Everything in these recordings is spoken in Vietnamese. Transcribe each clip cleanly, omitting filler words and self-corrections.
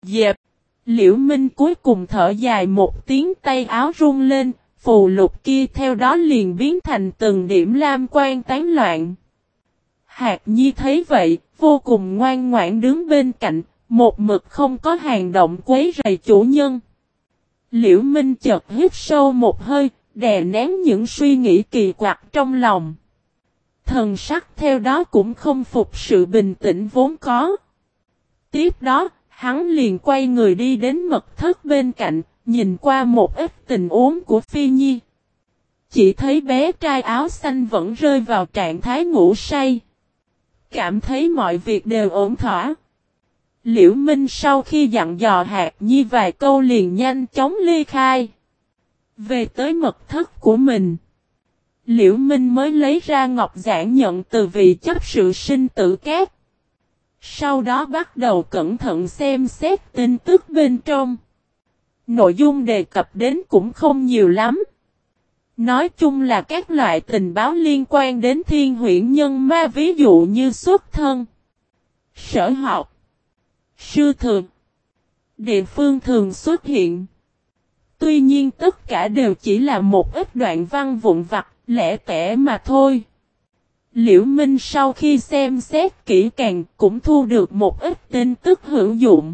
Dẹp! Liễu Minh cuối cùng thở dài một tiếng, tay áo rung lên, phù lục kia theo đó liền biến thành từng điểm lam quang tán loạn. Hạc Nhi thấy vậy, vô cùng ngoan ngoãn đứng bên cạnh, một mực không có hành động quấy rầy chủ nhân. Liễu Minh chợt hít sâu một hơi, đè nén những suy nghĩ kỳ quặc trong lòng. Thần sắc theo đó cũng không phục sự bình tĩnh vốn có. Tiếp đó, hắn liền quay người đi đến mật thất bên cạnh, nhìn qua một ít tình huống của Phi Nhi. Chỉ thấy bé trai áo xanh vẫn rơi vào trạng thái ngủ say. Cảm thấy mọi việc đều ổn thỏa. Liễu Minh sau khi dặn dò Hạc Nhi vài câu liền nhanh chóng ly khai. Về tới mật thất của mình, Liễu Minh mới lấy ra ngọc giản nhận từ vị chấp sự sinh tử cát. Sau đó bắt đầu cẩn thận xem xét tin tức bên trong. Nội dung đề cập đến cũng không nhiều lắm. Nói chung là các loại tình báo liên quan đến Thiên Huyễn Nhân Ma, ví dụ như xuất thân, sở học, sư thượng, địa phương thường xuất hiện. Tuy nhiên tất cả đều chỉ là một ít đoạn văn vụn vặt, lẻ tẻ mà thôi. Liễu Minh sau khi xem xét kỹ càng cũng thu được một ít tin tức hữu dụng.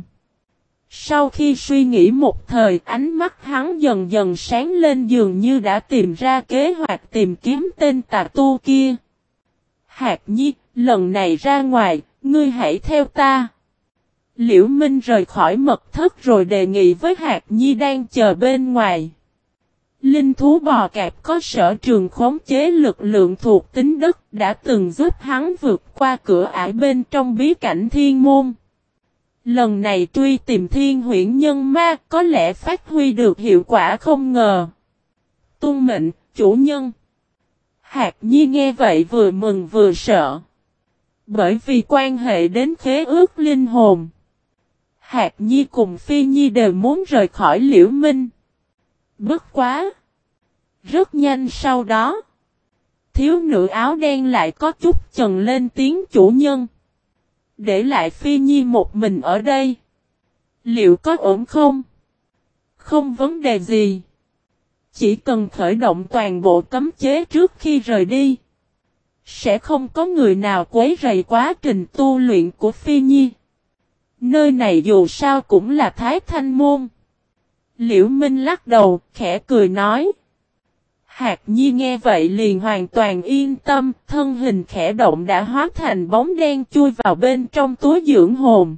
Sau khi suy nghĩ một thời, ánh mắt hắn dần dần sáng lên, dường như đã tìm ra kế hoạch tìm kiếm tên tà tu kia. Hạc Nhi, lần này ra ngoài, ngươi hãy theo ta. Liễu Minh rời khỏi mật thất rồi đề nghị với Hạc Nhi đang chờ bên ngoài. Linh thú bò cạp có sở trường khống chế lực lượng thuộc tính đất, đã từng giúp hắn vượt qua cửa ải bên trong bí cảnh thiên môn. Lần này truy tìm Thiên Huyễn Nhân Ma có lẽ phát huy được hiệu quả không ngờ. Tuân mệnh, chủ nhân. Hạc Nhi nghe vậy vừa mừng vừa sợ. Bởi vì quan hệ đến khế ước linh hồn, Hạc Nhi cùng Phi Nhi đều muốn rời khỏi Liễu Minh. Bất quá! Rất nhanh sau đó, thiếu nữ áo đen lại có chút chần lên tiếng, chủ nhân. Để lại Phi Nhi một mình ở đây, liệu có ổn không? Không vấn đề gì. Chỉ cần khởi động toàn bộ cấm chế trước khi rời đi, sẽ không có người nào quấy rầy quá trình tu luyện của Phi Nhi. Nơi này dù sao cũng là Thái Thanh Môn. Liễu Minh lắc đầu, khẽ cười nói. Hạc Nhi nghe vậy liền hoàn toàn yên tâm, thân hình khẽ động đã hóa thành bóng đen chui vào bên trong túi dưỡng hồn.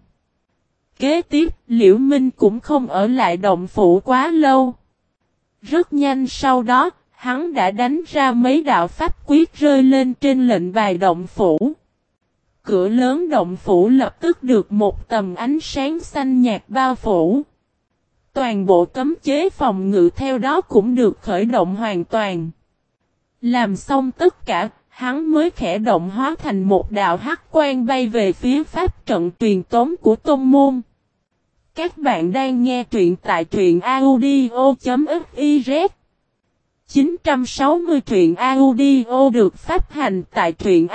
Kế tiếp, Liễu Minh cũng không ở lại động phủ quá lâu. Rất nhanh sau đó, hắn đã đánh ra mấy đạo pháp quyết rơi lên trên lệnh bài động phủ. Cửa lớn động phủ lập tức được một tầm ánh sáng xanh nhạt bao phủ. Toàn bộ cấm chế phòng ngự theo đó cũng được khởi động hoàn toàn. Làm xong tất cả, hắn mới khẽ động hóa thành một đạo hắc quang bay về phía pháp trận truyền tống của tôn môn. Các bạn đang nghe truyện tại truyện audio.fiz 960 truyện audio được phát hành tại truyện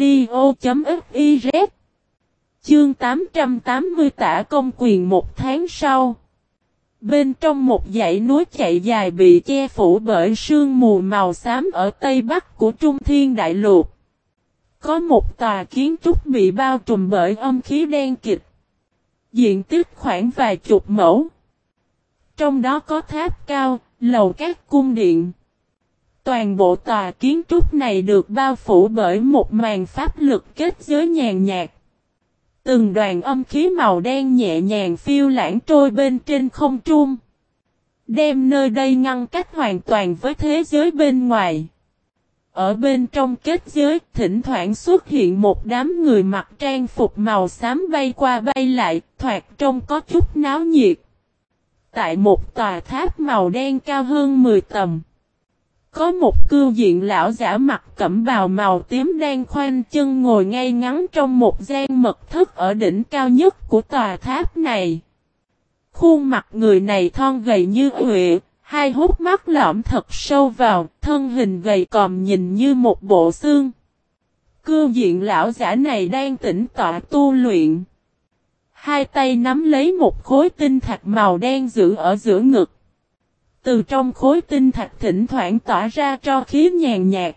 audio.fiz. Chương 880 Tả Công Quyền. Một tháng sau, bên trong một dãy núi chạy dài bị che phủ bởi sương mù màu xám ở tây bắc của Trung Thiên Đại Lục, có một tòa kiến trúc bị bao trùm bởi âm khí đen kịt, diện tích khoảng vài chục mẫu. Trong đó có tháp cao, lầu các cung điện. Toàn bộ tòa kiến trúc này được bao phủ bởi một màn pháp lực kết giới nhàn nhạt. Từng đoàn âm khí màu đen nhẹ nhàng phiêu lãng trôi bên trên không trung, đem nơi đây ngăn cách hoàn toàn với thế giới bên ngoài. Ở bên trong kết giới, thỉnh thoảng xuất hiện một đám người mặc trang phục màu xám bay qua bay lại, thoạt trông có chút náo nhiệt. Tại một tòa tháp màu đen cao hơn 10 tầng, có một cưu diện lão giả mặc cẩm bào màu tím đang khoanh chân ngồi ngay ngắn trong một gian mật thất ở đỉnh cao nhất của tòa tháp này. Khuôn mặt người này thon gầy như huệ, hai hốc mắt lõm thật sâu vào, thân hình gầy còm nhìn như một bộ xương. Cưu diện lão giả này đang tĩnh tọa tu luyện. Hai tay nắm lấy một khối tinh thạch màu đen giữ ở giữa ngực. Từ trong khối tinh thạch thỉnh thoảng tỏa ra tro khí nhàn nhạt.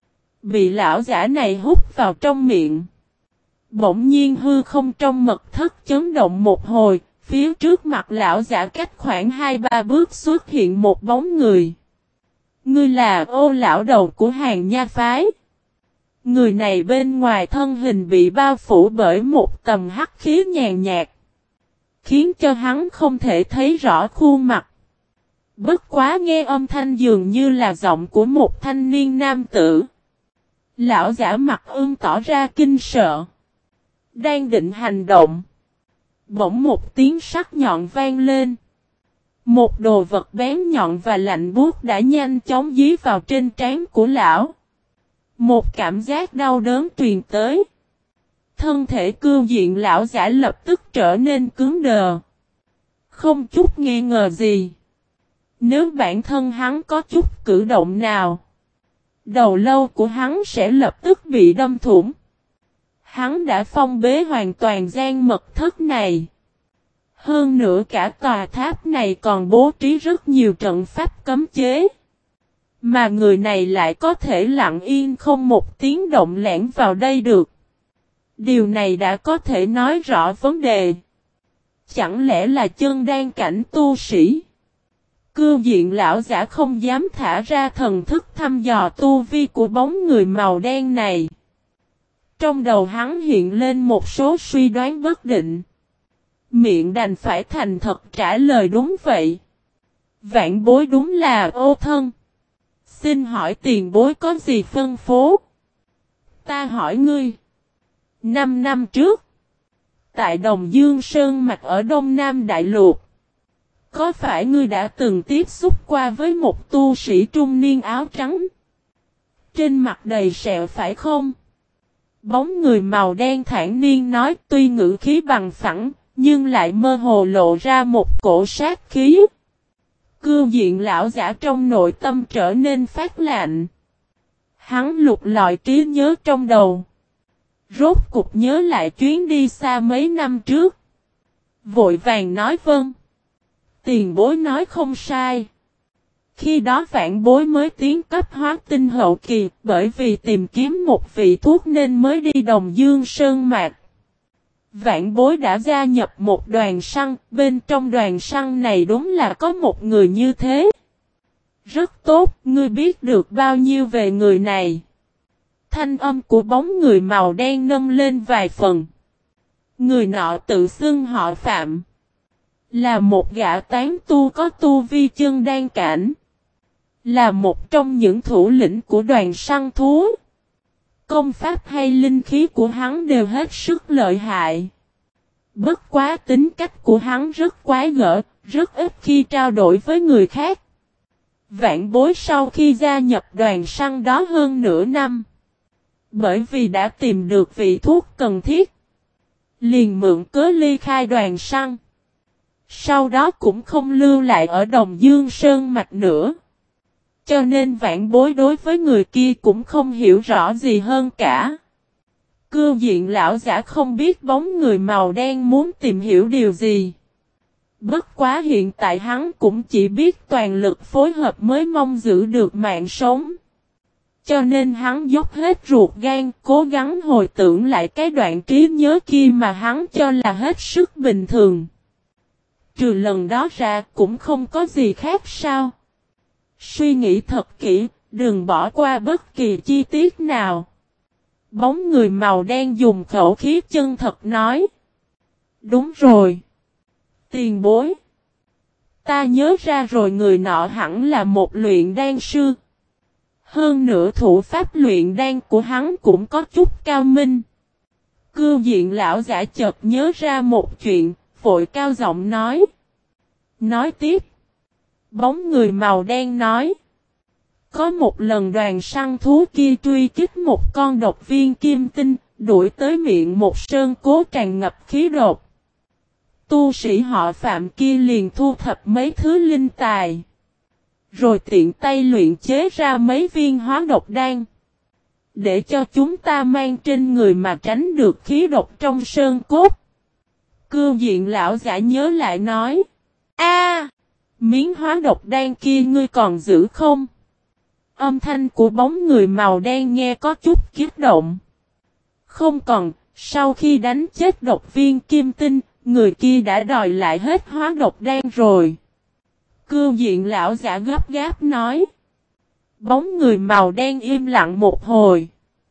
Bị lão giả này hút vào trong miệng. Bỗng nhiên hư không trong mật thất chấn động một hồi, phía trước mặt lão giả cách khoảng 2-3 bước xuất hiện một bóng người. Ngươi là Ô lão đầu của Hàng Nha phái. Người này bên ngoài thân hình bị bao phủ bởi một tầm hắc khí nhàn nhạt, khiến cho hắn không thể thấy rõ khuôn mặt. Bất quá nghe âm thanh dường như là giọng của một thanh niên nam tử. Lão giả mặt tỏ ra kinh sợ. Đang định hành động. Bỗng một tiếng sắc nhọn vang lên. Một đồ vật bén nhọn và lạnh buốt đã nhanh chóng dí vào trên trán của lão. Một cảm giác đau đớn truyền tới. Thân thể cương diện lão giả lập tức trở nên cứng đờ. Không chút nghi ngờ gì. Nếu bản thân hắn có chút cử động nào, đầu lâu của hắn sẽ lập tức bị đâm thủng. Hắn đã phong bế hoàn toàn gian mật thất này. Hơn nữa cả tòa tháp này còn bố trí rất nhiều trận pháp cấm chế. Mà người này lại có thể lặng yên không một tiếng động lẻn vào đây được. Điều này đã có thể nói rõ vấn đề. Chẳng lẽ là chân đan cảnh tu sĩ? Cương diện lão giả không dám thả ra thần thức thăm dò tu vi của bóng người màu đen này. Trong đầu hắn hiện lên một số suy đoán bất định. Miệng đành phải thành thật trả lời đúng vậy. Vạn bối đúng là Ô thân. Xin hỏi tiền bối có gì phân phó? Ta hỏi ngươi. 5 năm trước, tại Đồng Dương Sơn Mạch ở Đông Nam Đại Lục, có phải ngươi đã từng tiếp xúc qua với một tu sĩ trung niên áo trắng? Trên mặt đầy sẹo phải không? Bóng người màu đen thản nhiên nói, tuy ngữ khí bằng phẳng, nhưng lại mơ hồ lộ ra một cổ sát khí. Cương diện lão giả trong nội tâm trở nên phát lạnh. Hắn lục lọi trí nhớ trong đầu. Rốt cục nhớ lại chuyến đi xa mấy năm trước. Vội vàng nói vâng. Tiền bối nói không sai. Khi đó vạn bối mới tiến cấp hóa tinh hậu kỳ, bởi vì tìm kiếm một vị thuốc nên mới đi Đồng Dương Sơn Mạch. Vạn bối đã gia nhập một đoàn săn, bên trong đoàn săn này đúng là có một người như thế. Rất tốt, ngươi biết được bao nhiêu về người này? Thanh âm của bóng người màu đen nâng lên vài phần. Người nọ tự xưng họ Phạm. Là một gã tán tu có tu vi chân đan cảnh. Là một trong những thủ lĩnh của đoàn săn thú. Công pháp hay linh khí của hắn đều hết sức lợi hại. Bất quá tính cách của hắn rất quái gở, rất ít khi trao đổi với người khác. Vạn bối sau khi gia nhập đoàn săn đó hơn nửa năm. Bởi vì đã tìm được vị thuốc cần thiết. Liền mượn cớ ly khai đoàn săn. Sau đó cũng không lưu lại ở Đồng Dương Sơn Mạch nữa. Cho nên vạn bối đối với người kia cũng không hiểu rõ gì hơn cả. Cương diện lão giả không biết bóng người màu đen muốn tìm hiểu điều gì. Bất quá hiện tại hắn cũng chỉ biết toàn lực phối hợp mới mong giữ được mạng sống. Cho nên hắn dốc hết ruột gan cố gắng hồi tưởng lại cái đoạn trí nhớ kia mà hắn cho là hết sức bình thường. Trừ lần đó ra cũng không có gì khác sao. Suy nghĩ thật kỹ, đừng bỏ qua bất kỳ chi tiết nào. Bóng người màu đen dùng khẩu khí chân thật nói. Đúng rồi. Tiền bối. Ta nhớ ra rồi, người nọ hẳn là một luyện đan sư. Hơn nữa thủ pháp luyện đan của hắn cũng có chút cao minh. Cương diện lão giả chợt nhớ ra một chuyện, vội cao giọng nói. Nói tiếp. Bóng người màu đen nói. Có một lần đoàn săn thú kia truy kích một con độc viên kim tinh, đuổi tới miệng một sơn cố tràn ngập khí độc. Tu sĩ họ Phạm kia liền thu thập mấy thứ linh tài. Rồi tiện tay luyện chế ra mấy viên hóa độc đan. Để cho chúng ta mang trên người mà tránh được khí độc trong sơn cốt. Cương diện lão giả nhớ lại nói. A, miếng hóa độc đan kia ngươi còn giữ không? Âm thanh của bóng người màu đen nghe có chút kích động. Không còn, sau khi đánh chết độc viên kim tinh, người kia đã đòi lại hết hóa độc đan rồi. Cương diện lão giả gấp gáp nói. Bóng người màu đen im lặng một hồi.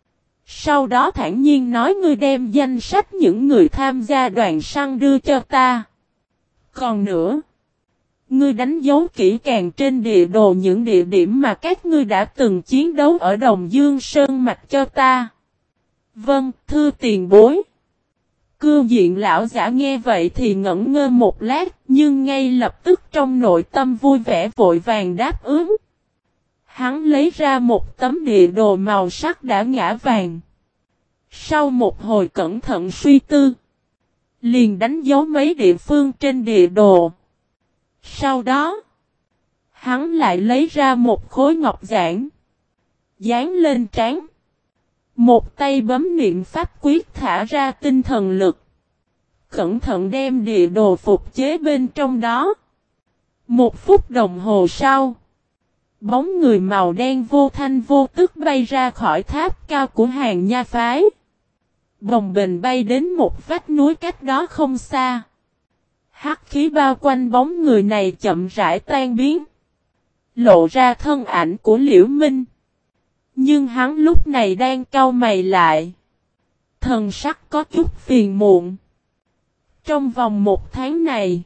Sau đó thản nhiên nói ngươi đem danh sách những người tham gia đoàn săn đưa cho ta. Còn nữa, ngươi đánh dấu kỹ càng trên địa đồ những địa điểm mà các ngươi đã từng chiến đấu ở Đồng Dương Sơn Mạch cho ta. Vâng, thưa tiền bối. Cương diện lão giả nghe vậy thì ngẩn ngơ một lát, nhưng ngay lập tức trong nội tâm vui vẻ vội vàng đáp ứng. Hắn lấy ra một tấm địa đồ màu sắc đã ngã vàng. Sau một hồi cẩn thận suy tư, liền đánh dấu mấy địa phương trên địa đồ. Sau đó, hắn lại lấy ra một khối ngọc giản, dán lên trán. Một tay bấm niệm pháp quyết thả ra tinh thần lực. Cẩn thận đem địa đồ phục chế bên trong đó. 1 phút đồng hồ sau, bóng người màu đen vô thanh vô tức bay ra khỏi tháp cao của Hàng Nha phái. Bồng bềnh bay đến một vách núi cách đó không xa. Hắc khí bao quanh bóng người này chậm rãi tan biến. Lộ ra thân ảnh của Liễu Minh. Nhưng hắn lúc này đang cau mày lại. Thần sắc có chút phiền muộn. Trong vòng 1 tháng này,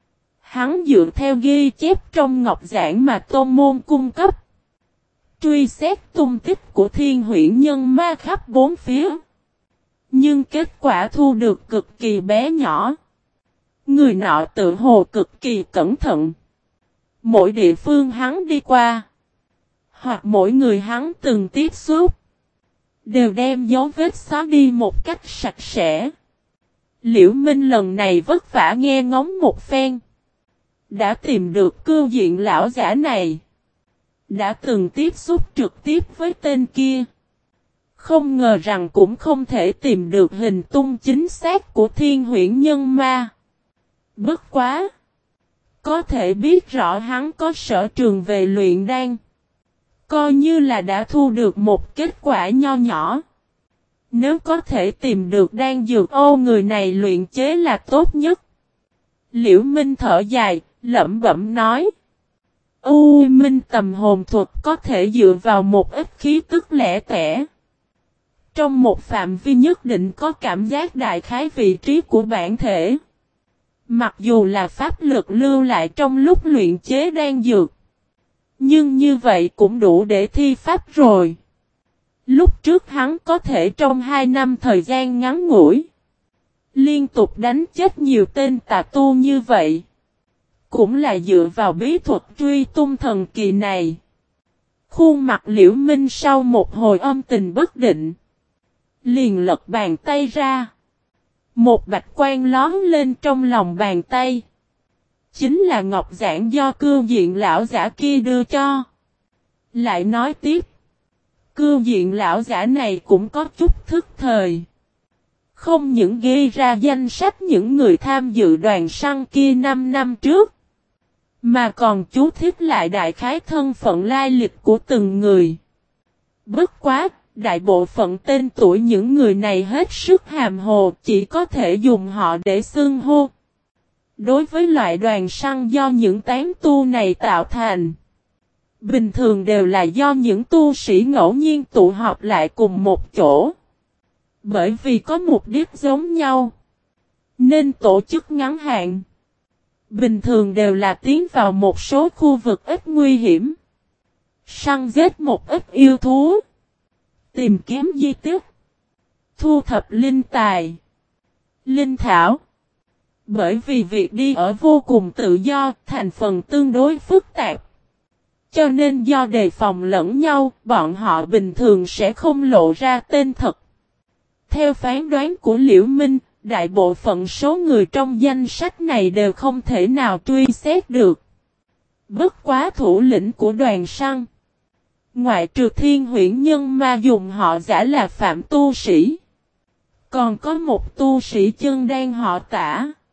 hắn dựa theo ghi chép trong ngọc giản mà tôn môn cung cấp. Truy xét tung tích của Thiên Huyễn Nhân Ma khắp 4 phía. Nhưng kết quả thu được cực kỳ bé nhỏ. Người nọ tự hồ cực kỳ cẩn thận. Mỗi địa phương hắn đi qua, hoặc mỗi người hắn từng tiếp xúc, đều đem dấu vết xóa đi một cách sạch sẽ. Liễu Minh lần này vất vả nghe ngóng một phen. Đã tìm được cương diện lão giả này. Đã từng tiếp xúc trực tiếp với tên kia. Không ngờ rằng cũng không thể tìm được hình tung chính xác của Thiên Huyễn Nhân Ma. Bất quá, có thể biết rõ hắn có sở trường về luyện đan. Coi như là đã thu được một kết quả nho nhỏ. Nếu có thể tìm được đan dược người này luyện chế là tốt nhất. Liễu Minh thở dài, lẩm bẩm nói. U Minh tầm hồn thuật có thể dựa vào một ít khí tức lẻ tẻ. Trong một phạm vi nhất định có cảm giác đại khái vị trí của bản thể. Mặc dù là pháp lực lưu lại trong lúc luyện chế đan dược. Nhưng như vậy cũng đủ để thi pháp rồi. Lúc trước hắn có thể trong 2 năm thời gian ngắn ngủi. Liên tục đánh chết nhiều tên tà tu như vậy. Cũng là dựa vào bí thuật truy tung thần kỳ này. Khuôn mặt Liễu Minh sau một hồi âm tình bất định. Liền lật bàn tay ra. Một bạch quan lón lên trong lòng bàn tay. Chính là ngọc giản do cương diện lão giả kia đưa cho. Lại nói tiếp. Cương diện lão giả này cũng có chút thức thời. Không những ghi ra danh sách những người tham dự đoàn săn kia 5 năm trước. Mà còn chú thích lại đại khái thân phận lai lịch của từng người. Bất quá, đại bộ phận tên tuổi những người này hết sức hàm hồ, chỉ có thể dùng họ để xưng hô. Đối với loại đoàn săn do những tán tu này tạo thành, bình thường đều là do những tu sĩ ngẫu nhiên tụ họp lại cùng một chỗ. Bởi vì có mục đích giống nhau, nên tổ chức ngắn hạn. Bình thường đều là tiến vào một số khu vực ít nguy hiểm, săn giết một ít yêu thú, tìm kiếm di tích, thu thập linh tài, linh thảo. Bởi vì việc đi ở vô cùng tự do, thành phần tương đối phức tạp. Cho nên do đề phòng lẫn nhau, bọn họ bình thường sẽ không lộ ra tên thật. Theo phán đoán của Liễu Minh, đại bộ phận số người trong danh sách này đều không thể nào truy xét được. Bất quá thủ lĩnh của đoàn săn, ngoại trừ Thiên Huyễn Nhân Ma dùng họ giả là Phạm tu sĩ, còn có một tu sĩ chân đan họ Tả.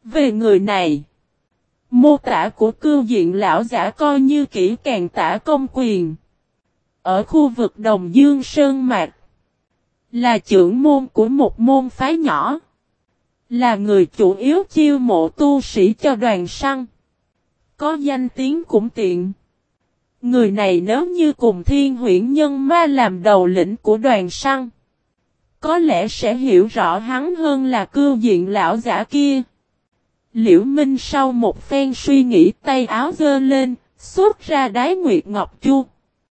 Về người này, mô tả của Cưu Diện lão giả coi như kỹ càng tả công quyền. Ở khu vực Đồng Dương Sơn Mạc, là trưởng môn của một môn phái nhỏ. Là người chủ yếu chiêu mộ tu sĩ cho đoàn săn. Có danh tiếng cũng tiện. Người này nếu như cùng Thiên Huyễn Nhân Ma làm đầu lĩnh của đoàn săn, có lẽ sẽ hiểu rõ hắn hơn là Cưu Diện lão giả kia. Liễu Minh sau một phen suy nghĩ, tay áo giơ lên, xuất ra đái nguyệt ngọc chu.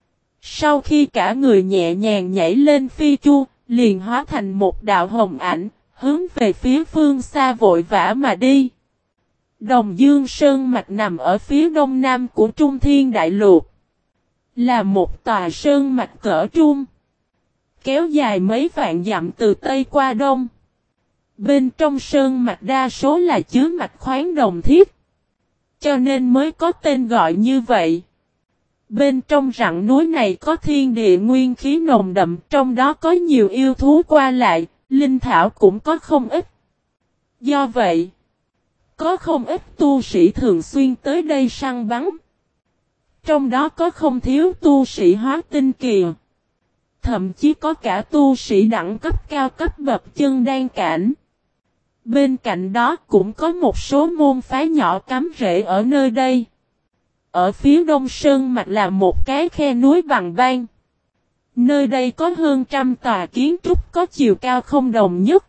Sau khi cả người nhẹ nhàng nhảy lên phi chu, liền hóa thành một đạo hồng ảnh, hướng về phía phương xa vội vã mà đi. Đồng Dương Sơn Mạch nằm ở phía đông nam của Trung Thiên Đại Lục. Là một tòa sơn mạch cỡ trung, kéo dài mấy vạn dặm từ Tây qua Đông. Bên trong sơn mạch đa số là chứa mạch khoáng đồng thiết, cho nên mới có tên gọi như vậy. Bên trong rặng núi này có thiên địa nguyên khí nồng đậm, trong đó có nhiều yêu thú qua lại, linh thảo cũng có không ít. Do vậy, có không ít tu sĩ thường xuyên tới đây săn bắn. Trong đó có không thiếu tu sĩ hóa tinh kỳ. Thậm chí có cả tu sĩ đẳng cấp cao cấp bậc chân đan cảnh. Bên cạnh đó cũng có một số môn phái nhỏ cắm rễ ở nơi đây. Ở phía đông sơn mạch là một cái khe núi bằng băng. Nơi đây có hơn trăm tòa kiến trúc có chiều cao không đồng nhất.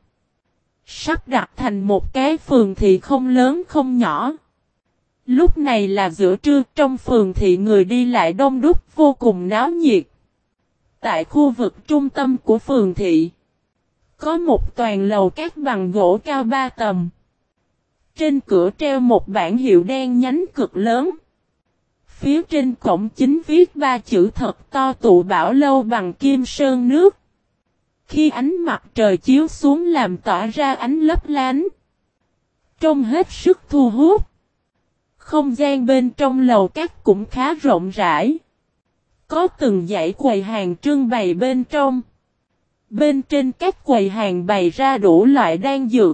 Sắp đặt thành một cái phường thị không lớn không nhỏ. Lúc này là giữa trưa, trong phường thị người đi lại đông đúc vô cùng náo nhiệt. Tại khu vực trung tâm của phường thị, có một toàn lầu cát bằng gỗ cao 3 tầng. Trên cửa treo một bảng hiệu đen nhánh cực lớn. Phía trên cổng chính viết 3 chữ thật to Tụ Bảo Lâu bằng kim sơn nước. Khi ánh mặt trời chiếu xuống làm tỏa ra ánh lấp lánh, trông hết sức thu hút. Không gian bên trong lầu cát cũng khá rộng rãi. Có từng dãy quầy hàng trưng bày bên trong. Bên trên các quầy hàng bày ra đủ loại đan dược,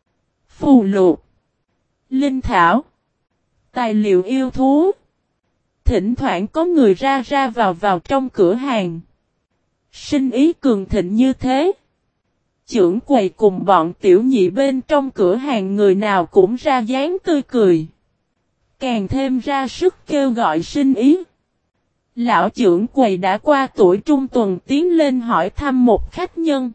phù lục, linh thảo, tài liệu yêu thú. Thỉnh thoảng có người ra vào trong cửa hàng. Sinh ý cường thịnh như thế. Trưởng quầy cùng bọn tiểu nhị bên trong cửa hàng người nào cũng ra dáng tươi cười. Càng thêm ra sức kêu gọi sinh ý. Lão trưởng quầy đã qua tuổi trung tuần tiến lên hỏi thăm một khách nhân.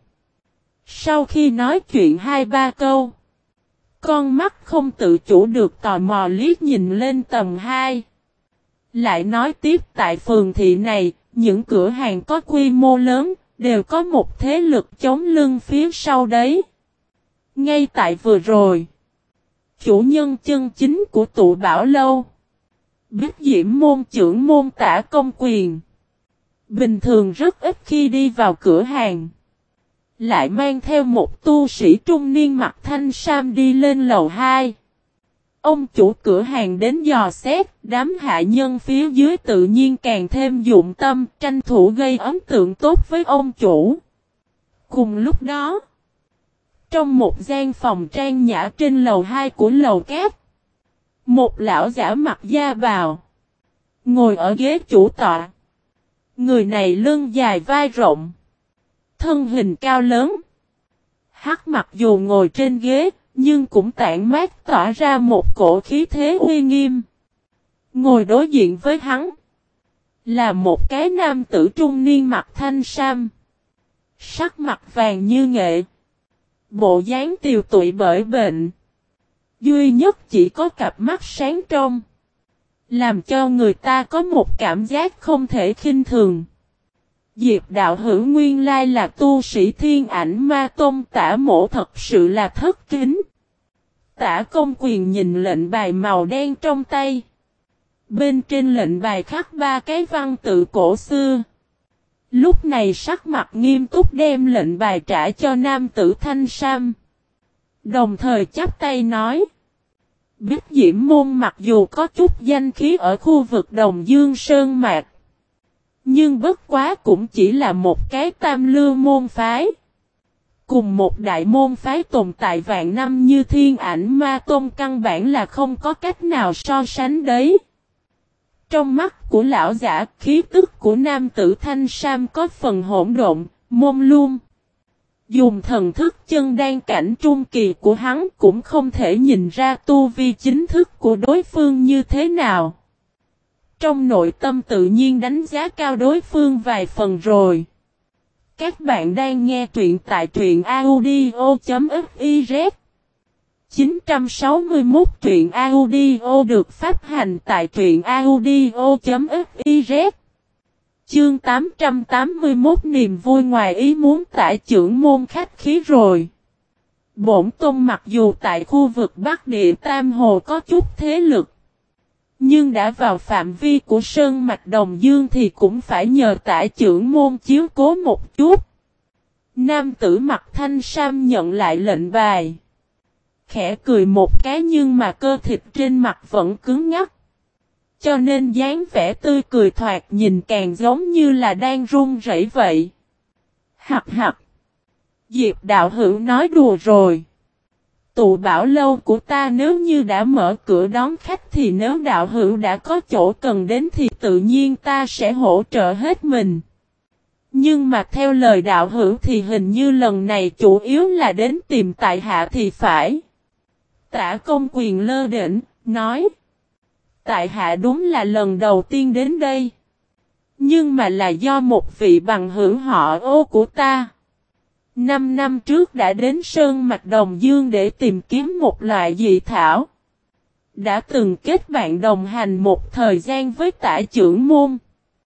Sau khi nói chuyện 2-3 câu, con mắt không tự chủ được tò mò liếc nhìn lên tầng 2. Lại nói tiếp tại phường thị này, những cửa hàng có quy mô lớn, đều có một thế lực chống lưng phía sau đấy. Ngay tại vừa rồi, chủ nhân chân chính của Tụ Bảo Lâu, Bích Diễm môn trưởng môn Tả Công Quyền, bình thường rất ít khi đi vào cửa hàng. Lại mang theo một tu sĩ trung niên mặc thanh sam đi lên lầu 2. Ông chủ cửa hàng đến dò xét, đám hạ nhân phía dưới tự nhiên càng thêm dụng tâm, tranh thủ gây ấn tượng tốt với ông chủ. Cùng lúc đó, trong một gian phòng trang nhã trên lầu 2 của lầu cát, một lão giả mặc da bào, ngồi ở ghế chủ tọa. Người này lưng dài vai rộng, thân hình cao lớn. Hắc mặc dù ngồi trên ghế, nhưng cũng tản mát tỏa ra một cổ khí thế uy nghiêm. Ngồi đối diện với hắn, là một cái nam tử trung niên mặc thanh sam, sắc mặt vàng như nghệ, bộ dáng tiều tụy bởi bệnh. Duy nhất chỉ có cặp mắt sáng trong, làm cho người ta có một cảm giác không thể khinh thường. Diệp đạo hữu nguyên lai là tu sĩ Thiên Ảnh Ma Tông, Tả mỗ thật sự là thất kính. Tả Công Quyền nhìn lệnh bài màu đen trong tay. Bên trên lệnh bài khắc 3 cái văn tự cổ xưa. Lúc này sắc mặt nghiêm túc đem lệnh bài trả cho nam tử thanh sam. Đồng thời chắp tay nói: Bích Diễm môn mặc dù có chút danh khí ở khu vực Đồng Dương Sơn Mạc, nhưng bất quá cũng chỉ là một cái tam lưu môn phái. Cùng một đại môn phái tồn tại vạn năm như Thiên Ảnh Ma Tôn căn bản là không có cách nào so sánh đấy. Trong mắt của lão giả, khí tức của nam tử thanh sam có phần hỗn độn, mông lung. Dùng thần thức chân đan cảnh trung kỳ của hắn cũng không thể nhìn ra tu vi chính thức của đối phương như thế nào. Trong nội tâm tự nhiên đánh giá cao đối phương vài phần rồi. Các bạn đang nghe truyện tại truyện audio.fiz 961 truyện audio được phát hành tại truyện audio.fiz Chương 881 niềm vui ngoài ý muốn tại trưởng môn khách khí rồi. Bổn tôn mặc dù tại khu vực Bắc Địa Tam Hồ có chút thế lực, nhưng đã vào phạm vi của Sơn Mạch Đồng Dương thì cũng phải nhờ tại trưởng môn chiếu cố một chút. Nam tử mặt thanh sam nhận lại lệnh bài. Khẽ cười một cái nhưng mà cơ thịt trên mặt vẫn cứng ngắc. Cho nên dáng vẻ tươi cười thoạt nhìn càng giống như là đang run rẩy vậy. Hặc hặc. Diệp đạo hữu nói đùa rồi. Tụ bảo lâu của ta nếu như đã mở cửa đón khách thì nếu đạo hữu đã có chỗ cần đến thì tự nhiên ta sẽ hỗ trợ hết mình. Nhưng mà theo lời đạo hữu thì hình như lần này chủ yếu là đến tìm tại hạ thì phải. Tả Công Quyền lơ đễnh, nói. Tại hạ đúng là lần đầu tiên đến đây. Nhưng mà là do một vị bằng hữu họ Ô của ta. 5 năm trước đã đến Sơn Mạch Đồng Dương để tìm kiếm một loại dị thảo. Đã từng kết bạn đồng hành một thời gian với tả trưởng môn.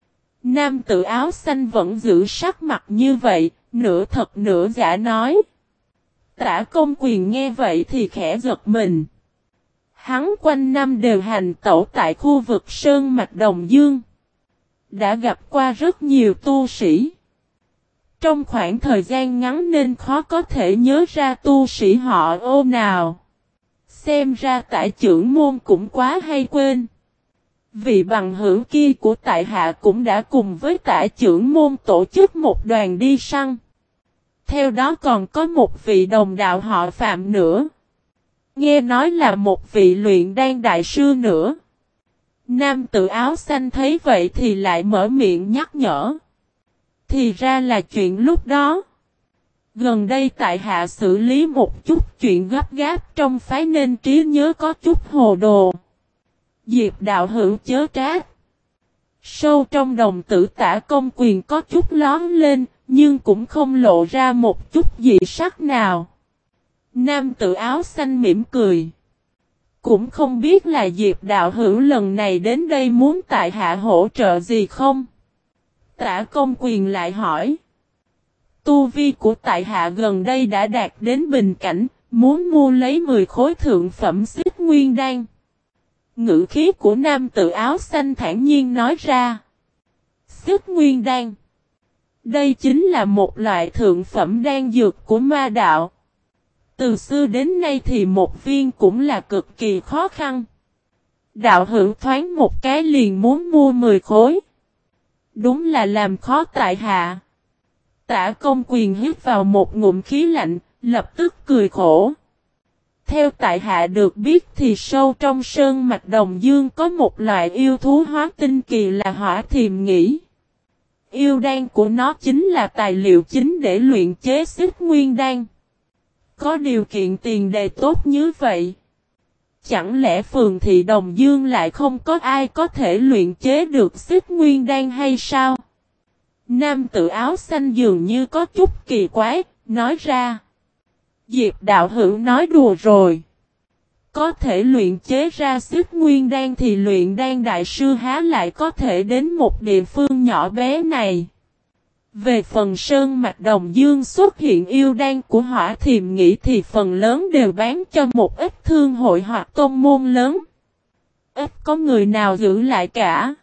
Nam tử áo xanh vẫn giữ sắc mặt như vậy, nửa thật nửa giả nói. Tả Công Quyền nghe vậy thì khẽ giật mình. Hắn quanh năm đều hành tẩu tại khu vực Sơn Mạch Đồng Dương. Đã gặp qua rất nhiều tu sĩ. Trong khoảng thời gian ngắn nên khó có thể nhớ ra tu sĩ họ Ô nào. Xem ra tại trưởng môn cũng quá hay quên. Vị bằng hữu kia của tại hạ cũng đã cùng với tại trưởng môn tổ chức một đoàn đi săn. Theo đó còn có một vị đồng đạo họ Phạm nữa. Nghe nói là một vị luyện đan đại sư nữa. Nam tử áo xanh thấy vậy thì lại mở miệng nhắc nhở. Thì ra là chuyện lúc đó. Gần đây tại hạ xử lý một chút chuyện gấp gáp trong phái nên trí nhớ có chút hồ đồ. Diệp đạo hữu chớ trách. Sâu trong đồng tử Tả Công Quyền có chút lón lên, nhưng cũng không lộ ra một chút dị sắc nào. Nam tử áo xanh mỉm cười. Cũng không biết là Diệp đạo hữu lần này đến đây muốn tại hạ hỗ trợ gì không? Tả Công Quyền lại hỏi. Tu vi của tại hạ gần đây đã đạt đến bình cảnh, muốn mua lấy 10 khối thượng phẩm xích nguyên đan. Ngữ khí của nam tử áo xanh thản nhiên nói ra. Xích nguyên đan. Đây chính là một loại thượng phẩm đan dược của ma đạo. Từ xưa đến nay thì một viên cũng là cực kỳ khó khăn. Đạo hữu thoáng một cái liền muốn mua 10 khối. Đúng là làm khó tại hạ. Tả Công Quyền hít vào một ngụm khí lạnh, lập tức cười khổ. Theo tại hạ được biết thì sâu trong Sơn Mạch Đồng Dương có một loại yêu thú hóa tinh kỳ là Hỏa Thiềm Nghĩ. Yêu đan của nó chính là tài liệu chính để luyện chế xích nguyên đan. Có điều kiện tiền đề tốt như vậy. Chẳng lẽ phường thị Đồng Dương lại không có ai có thể luyện chế được xích nguyên đan hay sao? Nam tử áo xanh dường như có chút kỳ quái, nói ra. Diệp đạo hữu nói đùa rồi. Có thể luyện chế ra xích nguyên đan thì luyện đan đại sư há lại có thể đến một địa phương nhỏ bé này. Về phần Sơn Mạch Đồng Dương xuất hiện yêu đan của Hỏa Thiềm Nghĩ thì phần lớn đều bán cho một ít thương hội hoặc tôn môn lớn. Ít có người nào giữ lại cả.